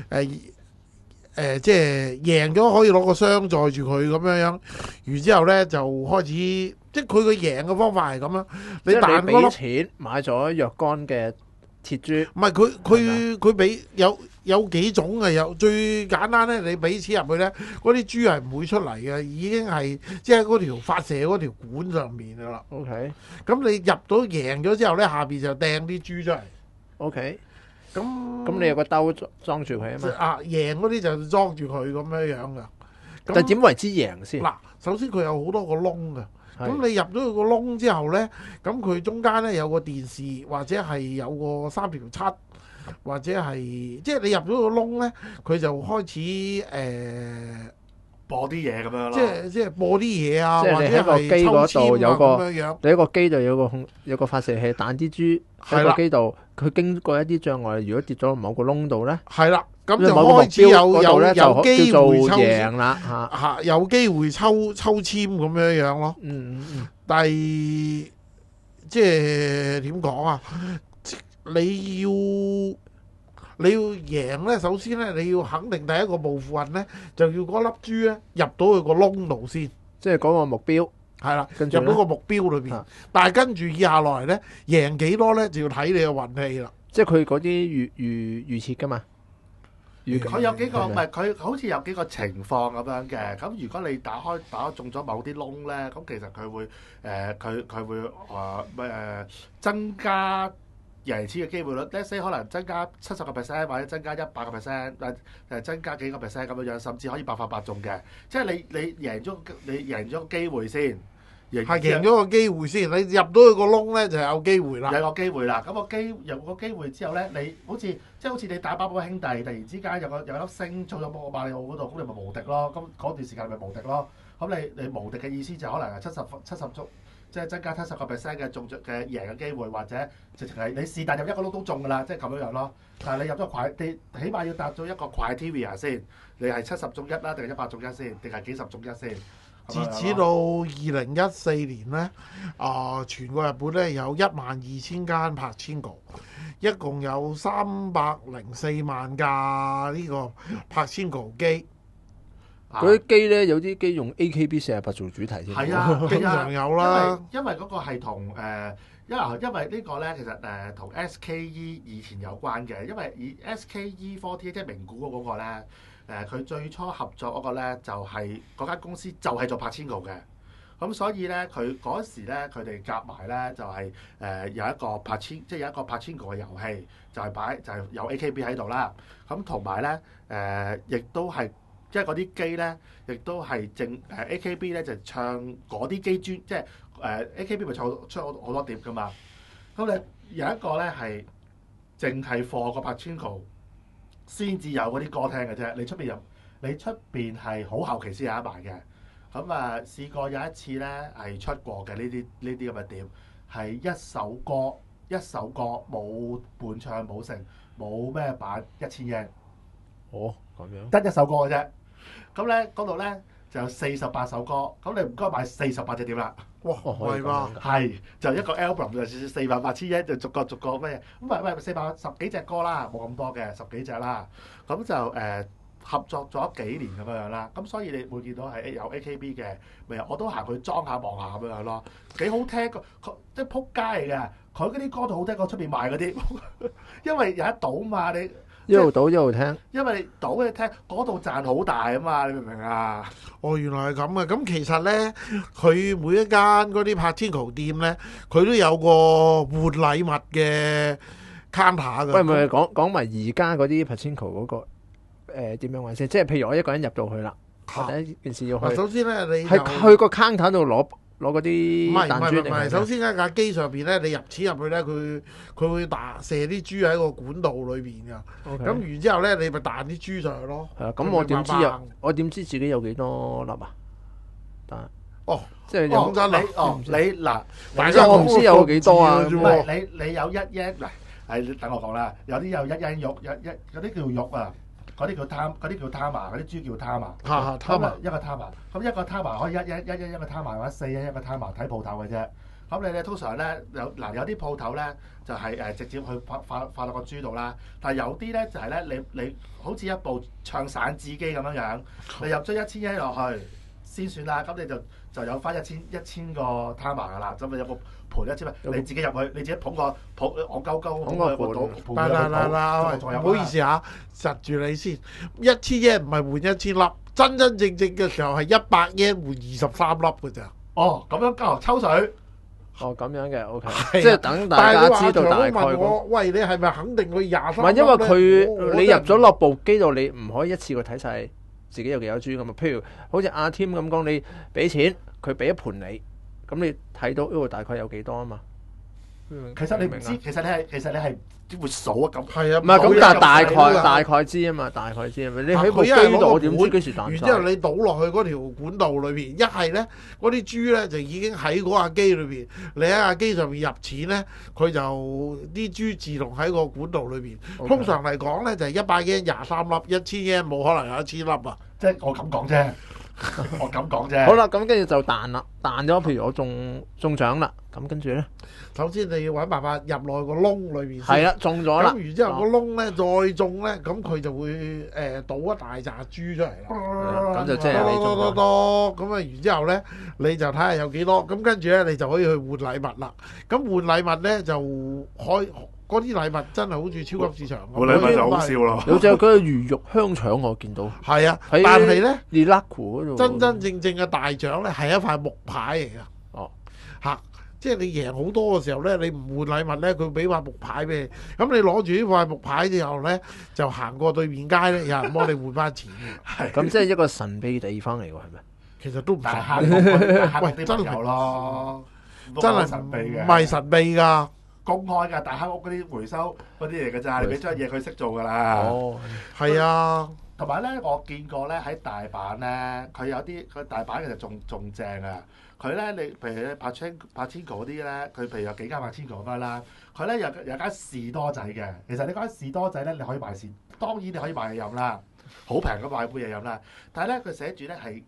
即係贏咗可以攞個箱載住佢咁樣，然之後咧就開始，即係佢個贏嘅方法係咁樣， 你俾錢買咗若干嘅鐵豬， 唔係佢俾有幾種嘅，有最簡單咧，你俾錢入去咧，嗰啲豬係唔會出嚟嘅，已經係即係嗰條發射嗰條管上面噶啦。 OK 咁你入到贏咗之後咧，下邊就掟啲豬出嚟。 OK， 咁咁你有個兜裝住佢啊嘛。 啊贏嗰啲就裝住佢咁樣樣噶。 但係點為之贏先？ 嗱，首先佢有好多個窿嘅。 係咁你入咗佢個窿之後呢，咁佢中間呢有個電視，或者係有個3條7，或者係即係你入咗個窿呢，佢就開始播啲嘢咁樣咯。 即係播啲嘢啊， 即係或者你喺個機係嗰度抽籤啊有個咁樣樣。 你喺個機度有個發射器彈啲豬喺係啦個機度，佢經過一啲障礙，如果跌咗某個窿度咧， 係啦，咁就某個目開始標嗰度咧有機叫做會抽贏啦嚇。 嚇，有機會抽籤咁樣樣咯。但係即係點講啊？你要贏咧，首先咧你要肯定第一個部分咧，就要嗰粒豬咧入到去個窿度先， 即係嗰個目標。 係啦，入跟住呢到個目標裏邊。 啊但係跟住以下落嚟咧，贏幾多咧就要睇你嘅運氣啦。 即係佢嗰啲預設噶嘛。 佢有幾個係咪唔係佢好似有幾個情況咁樣嘅。咁如果你打中咗某啲窿咧，咁其實佢會佢會增加贏錢嘅機會率。Let's say 可能增加70%或者增加100%，增加幾個 percent 咁樣樣，甚至可以百發百中嘅。即係你贏咗個機會先， 係贏咗個機會先，你入到去個窿咧就有機會啦。 有個機會啦。咁有個機會之後咧，你好似你打寶寶兄弟，突然之間有粒星做咗個馬里奧嗰度，咁你咪無敵咯。咁嗰段時間咪無敵咯。咁你無敵嘅意思就可能係70中，即係增加70% 嘅中嘅贏嘅機會，或者直情係你是但入一個窿都中㗎啦，即係咁樣樣咯。但係你入咗你起碼要達到一個 criteria 先，你係70中1啦，定係100中1先，定係幾十中1先？ 截止到2014年咧，全個日本咧有12000間柏千哥，一共有304萬架呢個柏千哥機。 嗰啲機咧，有啲機用 AKB48做主題添。 係啊， 經常有啦。 因為嗰個係同因為呢個咧其實同 SKE 以前有關嘅，因為以 SKE48 即係名古屋嗰個咧。佢最初合作嗰個咧就係嗰間公司就係做柏千哥嘅，咁所以咧佢嗰時咧佢哋夾埋咧就係有一個柏千即係有一個柏千哥嘅遊戲，就係有 AKB 喺度啦，咁同埋咧亦都係即係嗰啲機咧，亦都係AKB 咧就唱嗰啲機即係AKB 咪出好多碟噶嘛，咁你有一個咧係淨係貨個柏千哥。先至有嗰啲歌聽嘅啫，你出邊係好後期先有得賣嘅。咁試過有一次咧係出過嘅呢啲咁嘅碟，係一首歌冇伴唱冇成冇咩版1000yen。 哦，咁樣得一首歌嘅啫。咁咧嗰度咧就有48首歌，咁你唔該買48隻碟啦。 哇，係嘛？ 係就一個 album 就400-800 yen，就逐個咩？咁410幾隻歌啦，冇咁多嘅10幾隻啦。咁就合作咗幾年咁樣啦。咁所以你會見到係有 AKB 嘅，咪我都行去裝下望下咁樣咯，幾好聽個，即係撲街嚟嘅。佢嗰啲歌都好聽過出邊賣嗰啲，因為有得賭嘛你。 一路賭一路聽， 因為你賭你聽嗰度賺好大啊嘛，你明唔明啊？ 哦，原來係咁啊！咁其實咧，佢每一間嗰啲柏千哥店咧，佢都有個換禮物嘅 counter 㗎。 喂，唔係講埋而家嗰啲 Pachinko 嗰個點樣玩先？即係譬如我一個人入到去啦，我第一件事要去， 首先咧，你係去個 counter 度攞嗰啲唔係彈珠定係？ 首先喺架機上邊咧，你入錢入去咧，佢會射啲豬喺個管道裏邊㗎。咁然之後咧，你咪彈啲豬上去咯。 係啊，咁我點知自己有幾多粒啊？但即係講真你嗱， 大家我唔知有幾多啊。 唔係你有1 yen 嗱，係等我講啦。有啲有1 yen 肉，有啲叫肉啊，嗰啲叫tama，嗰啲豬叫tama。tama 一個 tama，咁一個 tama可以1 yen 一個 tama，或者4 yen 一個 tama，睇鋪頭嘅啫。咁你咧通常咧有啲鋪頭咧就係直接去發落個豬度啦，但係有啲咧就係咧你好似一部唱散紙機咁樣樣，你入咗1000yen落去， 先算啦，咁你就有翻一千個 timer 噶啦，咁咪有個盤1000蚊，你自己入去，你自己捧我鳩鳩捧個賭盤嗱，唔好意思嚇，實住你先，1000 yen唔係換1000粒，真真正正嘅時候係100 yen換23粒嘅咋。 哦，咁樣交抽水。 哦，咁樣嘅，OK， 係啊即係等大家知道大概問我，喂，你係咪肯定佢23粒？ 唔係因為我你入咗落部機度，你唔可以一次過睇晒自己有幾多豬噶嘛。譬如好似阿 Tim 咁講，你俾錢，佢俾一盤你，咁你睇到大概有幾多啊嘛？ 其實你唔知，其實你係會數啊咁。 係啊， 唔係咁，但係大大概知啊嘛，大概知啊嘛。你喺部機度，我點知幾時彈然之後晒？ 你倒落去嗰條管道裏邊，一係咧嗰啲豬咧就已經喺嗰架機裏邊，你喺架機上面入錢咧，佢就啲豬自動喺個管道裏邊。 OK 通常嚟講咧就係100 yen 23粒，1000 yen 冇可能有1000粒啊！ 即係我咁講啫，我咁講啫。 好啦，咁跟住就彈啦，彈咗。譬如我中獎啦，咁跟住咧， 首先你要揾辦法入落個窿裏邊先。 係啦，中咗啦。 咁然之後個窿咧再中咧，咁佢就會倒一大紮豬出嚟啦。 咁就即係你中咗。 多咁啊！然之後咧，你就睇下有幾多。咁跟住咧，你就可以去換禮物啦。咁換禮物咧就開嗰啲禮物真係好似超級市場咁。 換禮物就好笑咯。 有隻嗰個魚肉香腸我見到， 係啊， 喺但係咧， 利拉庫嗰度真真正正嘅大獎咧係一塊木牌嚟㗎。 哦， 嚇！即係你贏好多嘅時候咧，你唔換禮物咧，佢俾塊木牌俾你。咁你攞住呢塊木牌之後咧，就行過對面街咧，有人幫你換翻錢嘅。 咁即係一個神秘地方嚟喎，係咪？ 其實都唔神但秘， 係喂啲朋友咯， 真係神秘嘅， 唔係神秘㗎。 公開㗎，大黑屋嗰啲回收嗰啲嚟㗎咋，你俾張嘢佢識做㗎啦。 哦， 係啊， 同埋咧，我見過咧喺大阪咧，佢有啲佢大阪其實仲正啊！佢咧你譬如咧柏青嗰啲咧，佢譬如有幾間柏青嗰間啦，佢咧有間士多仔嘅。其實你間士多仔咧，你可以買當然你可以買嘢飲啦，好平咁買杯嘢飲啦。但係咧佢寫住咧係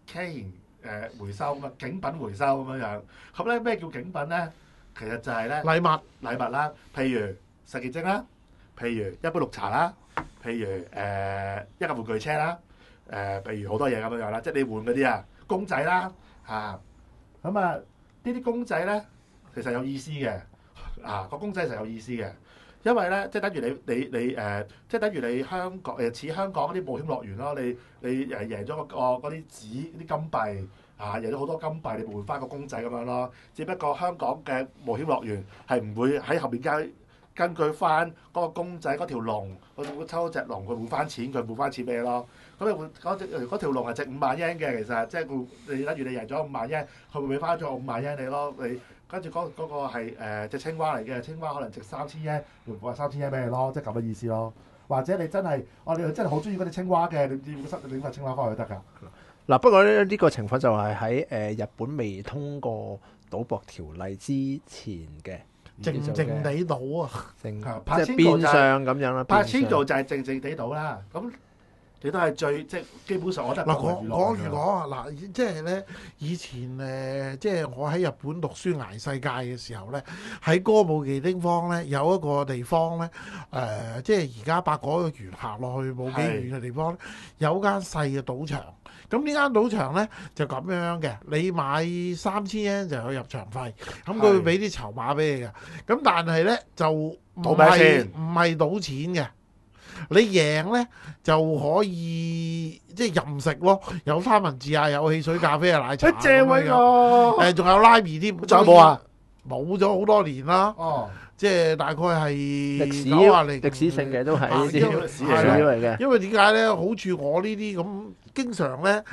K 回收咁啊，景品回收咁樣樣。咁咧咩叫景品咧？其實就係咧禮物啦，譬如洗潔精啦，譬如一杯綠茶啦，譬如一架玩具車啦，譬如好多嘢咁樣樣啦，即係你換嗰啲啊公仔啦嚇，咁啊呢啲公仔咧其實有意思嘅，個公仔其實有意思嘅，因為咧即係等於你即係等於你香港似香港嗰啲冒險樂園咯，你贏咗嗰啲紙啲金幣。贏咗好多金幣，你換翻個公仔咁樣咯。只不過香港嘅冒險樂園係唔會喺後面根據翻嗰個公仔嗰條龍，佢抽隻龍，佢換翻錢，佢換翻錢俾你咯。咁你換嗰條龍係值5萬 yen 嘅，其實即係你等於你贏咗5萬 yen，佢會俾翻咗5萬 yen 你咯。你跟住嗰個係隻青蛙嚟嘅，青蛙可能值3000 yen，換翻3000 yen 俾你咯，即係咁嘅意思咯。或者你真係哋真係好中意嗰隻青蛙嘅，你拎塊青蛙翻去得㗎。 嗱，不過呢個情況就係喺日本未通過賭博條例之前嘅， 靜靜地賭啊， 即係變相咁樣啦。 柏青道就係靜靜地賭啦，咁你都係最即係基本上我覺得嗱講住講啊，嗱即係咧以前即係我喺日本讀書捱世界嘅時候咧，喺歌舞伎町方咧有一個地方咧即係而家八果園行落去冇幾遠嘅地方咧，有間細嘅賭場。咁呢間賭場咧就咁樣嘅，你買3000 yen 就有入場費，咁佢會俾啲籌碼俾你嘅。咁但係咧就唔係賭錢嘅，你贏咧就可以即係任食咯，有三文治啊，有汽水、咖啡啊、奶茶。 正位喎！ 仲有拉麵添。 仲有冇啊？ 冇咗好多年啦。 哦。 即係大概係歷史性嘅都係呢啲歷史嚟嘅。 因為點解咧？好似我呢啲咁，經常咧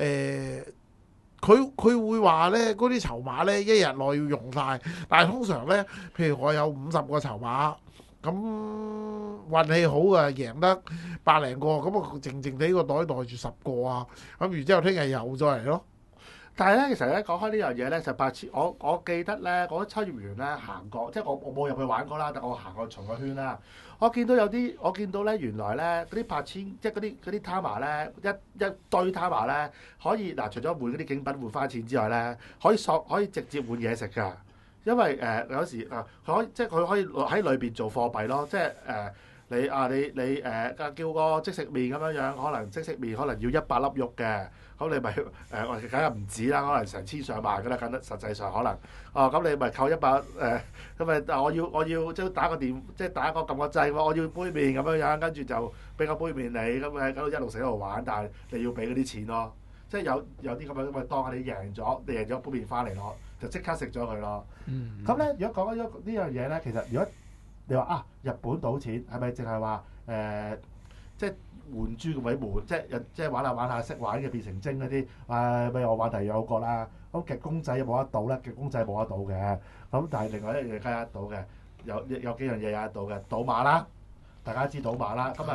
佢會話咧嗰啲籌碼咧1日內要用晒，但係通常咧，譬如我有50個籌碼，咁運氣好啊，贏得100零個，咁啊靜靜地個袋袋住10個啊，咁然之後聽日又再嚟咯。 但係咧，其實咧講開呢樣嘢咧，就8千，我記得咧，嗰秋葉原咧行過，即係我冇入去玩過啦，但我行過巡個圈啦。我見到咧，原來咧嗰啲8千，即係嗰啲 timer 咧，一堆 timer 咧，可以嗱，除咗換嗰啲景品換翻錢之外咧，可以直接換嘢食㗎。因為有時佢可以喺裏邊做貨幣咯，即係叫個即食麵咁樣，可能即食麵可能要100粒肉嘅，咁你咪我梗係唔止啦，可能成千上萬㗎啦，緊得實際上可能咁你咪扣100咁咪我要即係打個電，即係打個撳個掣，我要杯麵咁樣，跟住就俾個杯麵你，咁喺度一路食一路玩，但係你要俾嗰啲錢咯，即係有啲咁樣咪當係你贏咗杯麵翻嚟咯，就即刻食咗佢咯。咁咧，如果講緊呢樣嘢咧，其實如果你話日本賭錢係咪淨係話即係換珠咁位換，即係玩下玩下識玩嘅變成精嗰啲，咪我玩第二樣個啦。咁極公仔有冇得賭咧？極公仔冇得賭嘅。咁但係另外一樣嘢梗係得賭嘅，有幾樣嘢有得賭嘅，賭馬啦，大家知賭馬啦。咁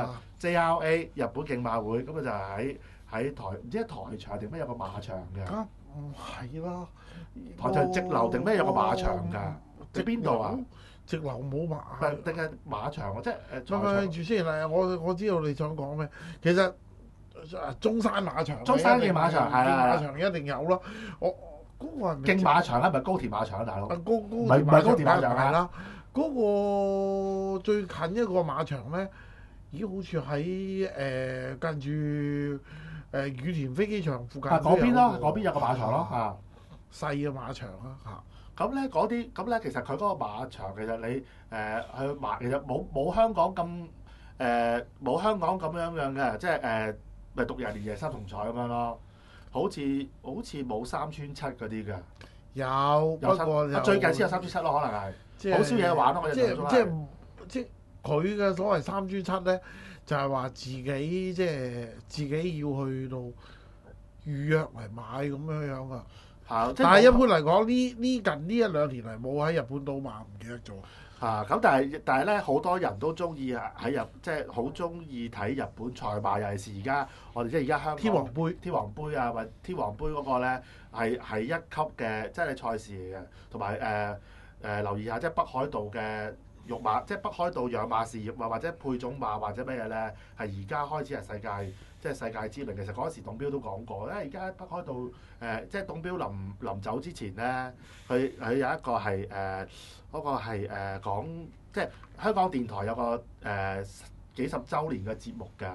JRA 日本競馬會咁就喺台唔知係台場定咩有個馬場嘅。 唔係啦， 台場直流定咩有個馬場㗎？即係邊度啊？ 直流冇馬， 定係馬場即係咪住先啦！我知道你想講咩，其實中山馬場， 中山嘅馬場係啦， 馬場一定有咯。我嗰個係競馬場啦，唔係高田馬場啊，大佬。 唔係高田馬場係啦。嗰個最近一個馬場咧，咦？好似喺近住羽田飛機場附近。 嗰邊咯，嗰邊有個馬場咯， 細嘅馬場啦嚇。 咁咧嗰啲，咁咧其實佢嗰個馬場其實你去馬其實冇香港咁冇香港咁樣嘅，即係咪獨日連夜三重彩咁樣咯？好似冇3穿7嗰啲嘅。 有，不過最近先有3穿7咯，可能係好少嘢玩咯。我即係佢嘅所謂3穿7咧，就係話自己要去到預約嚟買咁樣樣噶。但係一般嚟講，呢近呢1-2年嚟冇喺日本賭馬，唔記得咗。 咁但係咧，好多人都中意即係好中意睇日本賽馬，尤其是而家我哋即係而家香港天皇杯啊，或者天皇杯嗰個咧係一級嘅，即係賽事嚟嘅，同埋留意下即係北海道嘅育馬，即係北海道養馬事業啊，或者配種馬或者咩嘢咧，係而家開始係世界知名。其實嗰時董標都講過，因為而家北海道即係董標臨走之前咧，佢有一個係嗰個係講即係香港電台有個幾十週年嘅節目嘅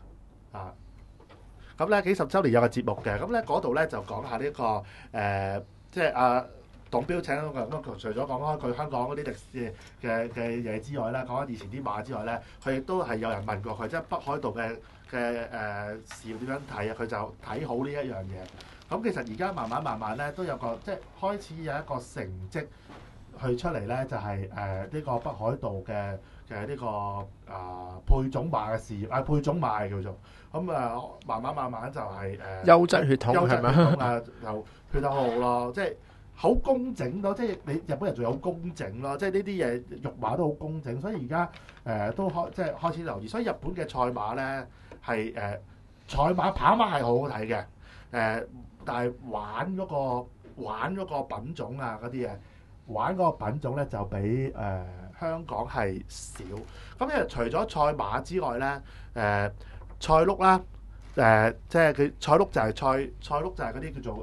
咁咧幾十週年有個節目嘅，咁咧嗰度咧就講下呢個即係董標請嗰個咁，除咗講開佢香港嗰啲歷史嘅嘢之外咧，講緊以前啲馬之外咧，佢亦都係有人問過佢，即係北海道嘅事業點樣睇啊？佢就睇好呢一樣嘢。咁其實而家慢慢咧都有個即係開始有一個成績去出嚟咧，就係呢個北海道嘅呢個配種馬嘅事業配種馬叫做咁慢慢就係優質血統係咪就血得好好咯，即係。好工整咯，即係你日本人仲有工整咯，即係呢啲嘢育馬都好工整，所以而家都即係開始留意。所以日本嘅賽馬咧係賽馬跑馬係好好睇嘅，但係玩嗰個品種啊嗰啲嘢，玩嗰個品種咧就比香港係少。咁因為除咗賽馬之外咧，賽碌啦，即係佢賽碌就係賽碌就係嗰啲叫做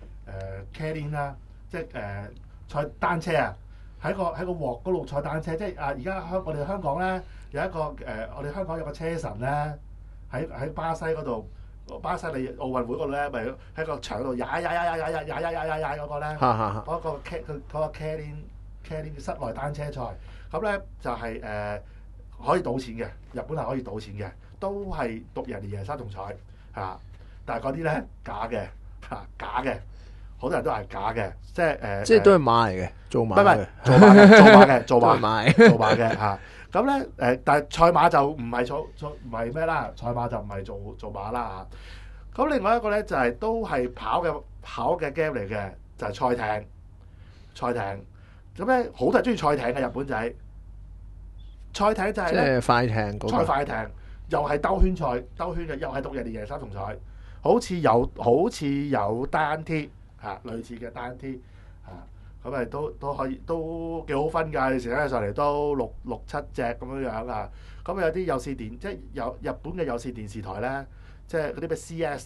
Keirin 啦。即係賽單車啊，喺個鑊嗰度賽單車，即係而家我哋香港咧有一個我哋香港有個車神咧喺巴西嗰度，巴西你奧運會嗰度咧，咪喺個場度踩嗰個咧，嗰個 Keirin 室內單車賽，咁咧就係可以賭錢嘅，日本係可以賭錢嘅，都係獨日連贏三重彩但係嗰啲咧假嘅假嘅。好多人都係假嘅， 即係都係馬嚟嘅，做馬嘅， 做馬嘅嚇。咁咧但係賽馬就唔係咩啦，賽馬就唔係做馬啦嚇。咁另外一個咧就係都係跑嘅 game 嚟嘅，就係賽艇。咁咧好多人中意賽艇嘅日本仔，賽艇就係即係快艇嗰個。 賽快艇又係兜圈嘅，又係獨日連贏三重彩，好似有單鐵。類似嘅單 T 咁咪都可以都幾好分㗎，有時咧上嚟都六七隻咁樣啊。咁有啲有線電即係有日本嘅有線電視台咧，即係嗰啲咩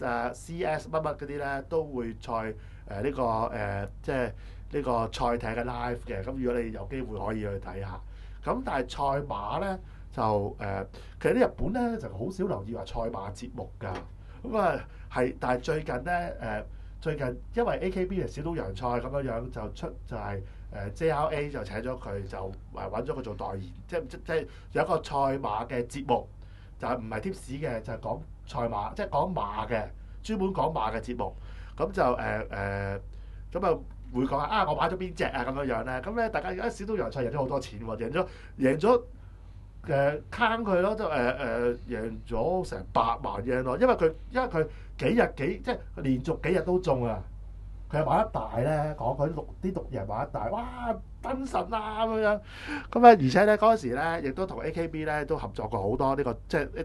CS 乜乜嗰啲咧，都會賽呢個即係呢個賽艇嘅 live 嘅。咁如果你有機會可以去睇下。咁但係賽馬咧就其實啲日本咧就好少留意話賽馬節目㗎。咁啊係，但係最近咧最近因為 AKB 嘅小島洋菜咁樣就出就係JRA 就請咗佢就揾咗佢做代言，即有一個賽馬嘅節目，就係唔係 tips 嘅，就係講賽馬，即係講馬嘅，專門講馬嘅節目。咁就咁啊會講我買咗邊隻啊咁樣咧。咁咧大家而家小島洋菜贏咗好多錢喎，贏咗坑佢咯，就贏咗成8萬日圓咯，因為佢幾日即係連續幾日都中啊！佢係玩得大咧，講佢啲獨贏玩得大，哇！燈神啊咁樣，咁而且咧嗰陣時咧，亦都同 AKB 咧都合作過好多呢個即係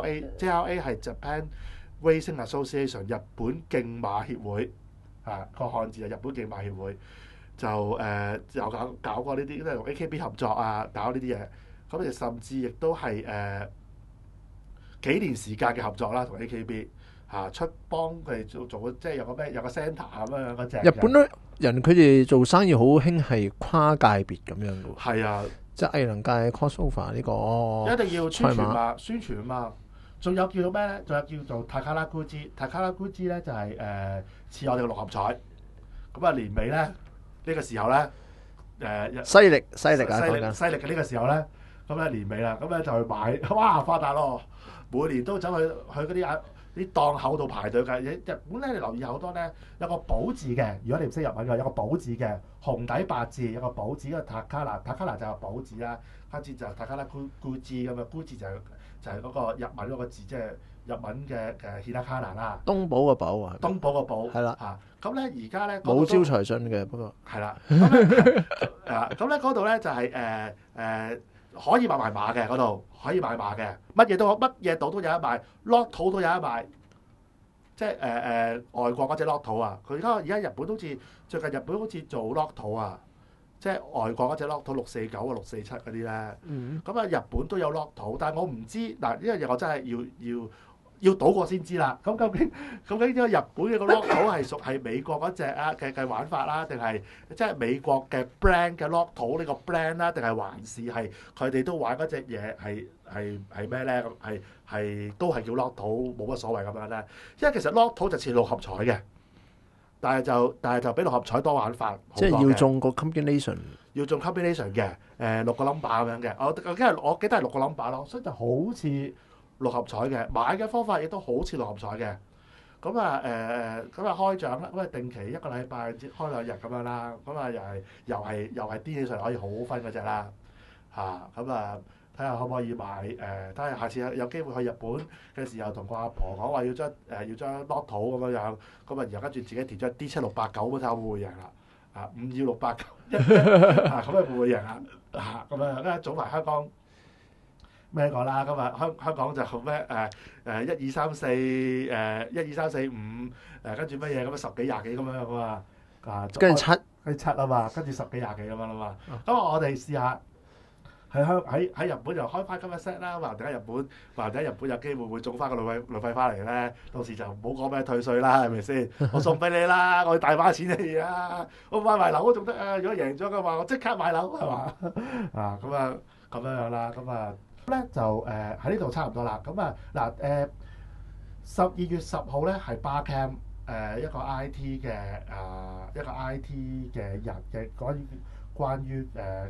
JRA 係 Japan Racing Association 日本競馬協會個漢字係日本競馬協會，就有搞過呢啲，即係同 AKB 合作搞呢啲嘢。咁甚至亦都係幾年時間嘅合作啦，同 AKB 出幫佢哋做即係有個 centre 咁樣嗰隻。 日本人佢哋做生意好興係跨界別咁樣嘅喎。 係啊， 即係藝能界 crossover 呢個一定要宣傳嘛。仲有叫做咩咧？仲有叫做 Takarakuji 咧就係似我哋嘅六合彩。咁啊年尾咧呢個時候咧犀利嘅呢個時候咧。咁咧年尾啦，咁咧就去買，哇發達咯！每年都走去嗰啲檔口度排隊㗎。日本咧，你留意好多咧，有個寶字嘅。如果你唔識日文嘅，有個寶字嘅，紅底白字，有個寶字，個 Takara 就係寶字啦，跟住就 Takarakuji咁啊，Guji 就係嗰個日文嗰個字，即係日文嘅Hirakana啦。 東寶個寶啊， 東寶個寶係啦咁咧而家咧冇招財進嘅，不過係啦。咁咧嗰度咧就係可以買埋馬嘅嗰度，可以買馬嘅，乜嘢度都有得賣，Lotto 都有得賣，即係外國嗰隻 Lotto 啊！佢而家日本好似最近日本好似做 Lotto 啊，即係外國嗰隻 Lotto 649啊、647嗰啲咧。咁日本都有 Lotto，但係我唔知嗱呢樣嘢，我真係要賭過先知啦。咁究竟呢個日本嘅個 Lotto 係屬係美國嗰隻嘅玩法啦，定係即係美國嘅 brand 嘅 Lotto 呢個 brand 啦，定係還是係佢哋都玩嗰隻嘢係咩咧？係都係叫 Lotto 冇乜所謂咁樣咧。因為其實 Lotto 就似六合彩嘅，但係就比六合彩多玩法， 即係要中個 combination， 要中 combination 嘅6個 number 咁樣嘅。我記得係6個 number 咯，所以就好似六合彩嘅，買嘅方法亦都好似六合彩嘅。咁開獎啦，咁定期1個禮拜開2日咁樣啦。咁又係癲起上嚟可以好分嗰隻啦。睇下可唔可以買睇下下次有機會去日本嘅時候，同個阿婆講話要將 Lotto 咁樣，咁然後跟住自己填咗 D7689咁睇下會唔會贏啦？5要689咁會唔會贏啊？咁樣早埋香港。咩講啦？今日香港就咩1、2、3、41、2、3、4、5跟住乜嘢咁10幾20幾咁樣噶嘛跟住 7啊嘛，跟住10幾20幾咁樣啦嘛。咁我哋試下喺日本就開翻今日 set 啦，或者日本有機會會中翻個旅費翻嚟咧，到時就唔好講咩退稅啦，係咪先？我送俾你啦，我大把錢你啊，我買埋樓都仲得啊！如果贏咗嘅話，我即刻買樓係嘛？咁樣啦，咧就喺呢度差唔多啦。咁12月10號咧係 Barcamp 一個 IT 嘅人嘅關於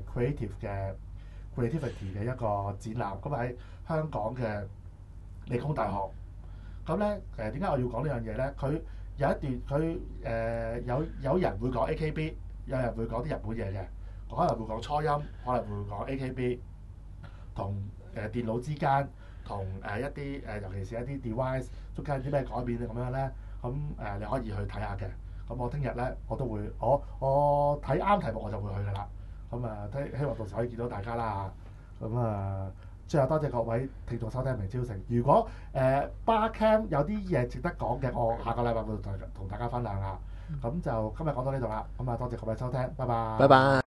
creativity 嘅一個展覽。咁喺香港嘅理工大學。咁咧點解我要講呢樣嘢咧？佢有一段佢有人會講 AKB， 有人會講啲日本嘢嘅，可能會講初音，可能會講 AKB 同電腦之間同一啲尤其是一啲 device 中間有啲咩改變咁樣咧，咁你可以去睇下嘅。咁我聽日咧我都會我睇啱題目我就會去噶啦。咁希望到時可以見到大家啦。咁最後多謝各位聽眾收聽明朝城。如果Barcamp 有啲嘢值得講嘅，我下個禮拜會同大家分享下。咁就今日講到呢度啦。咁多謝各位收聽，拜拜。 拜拜。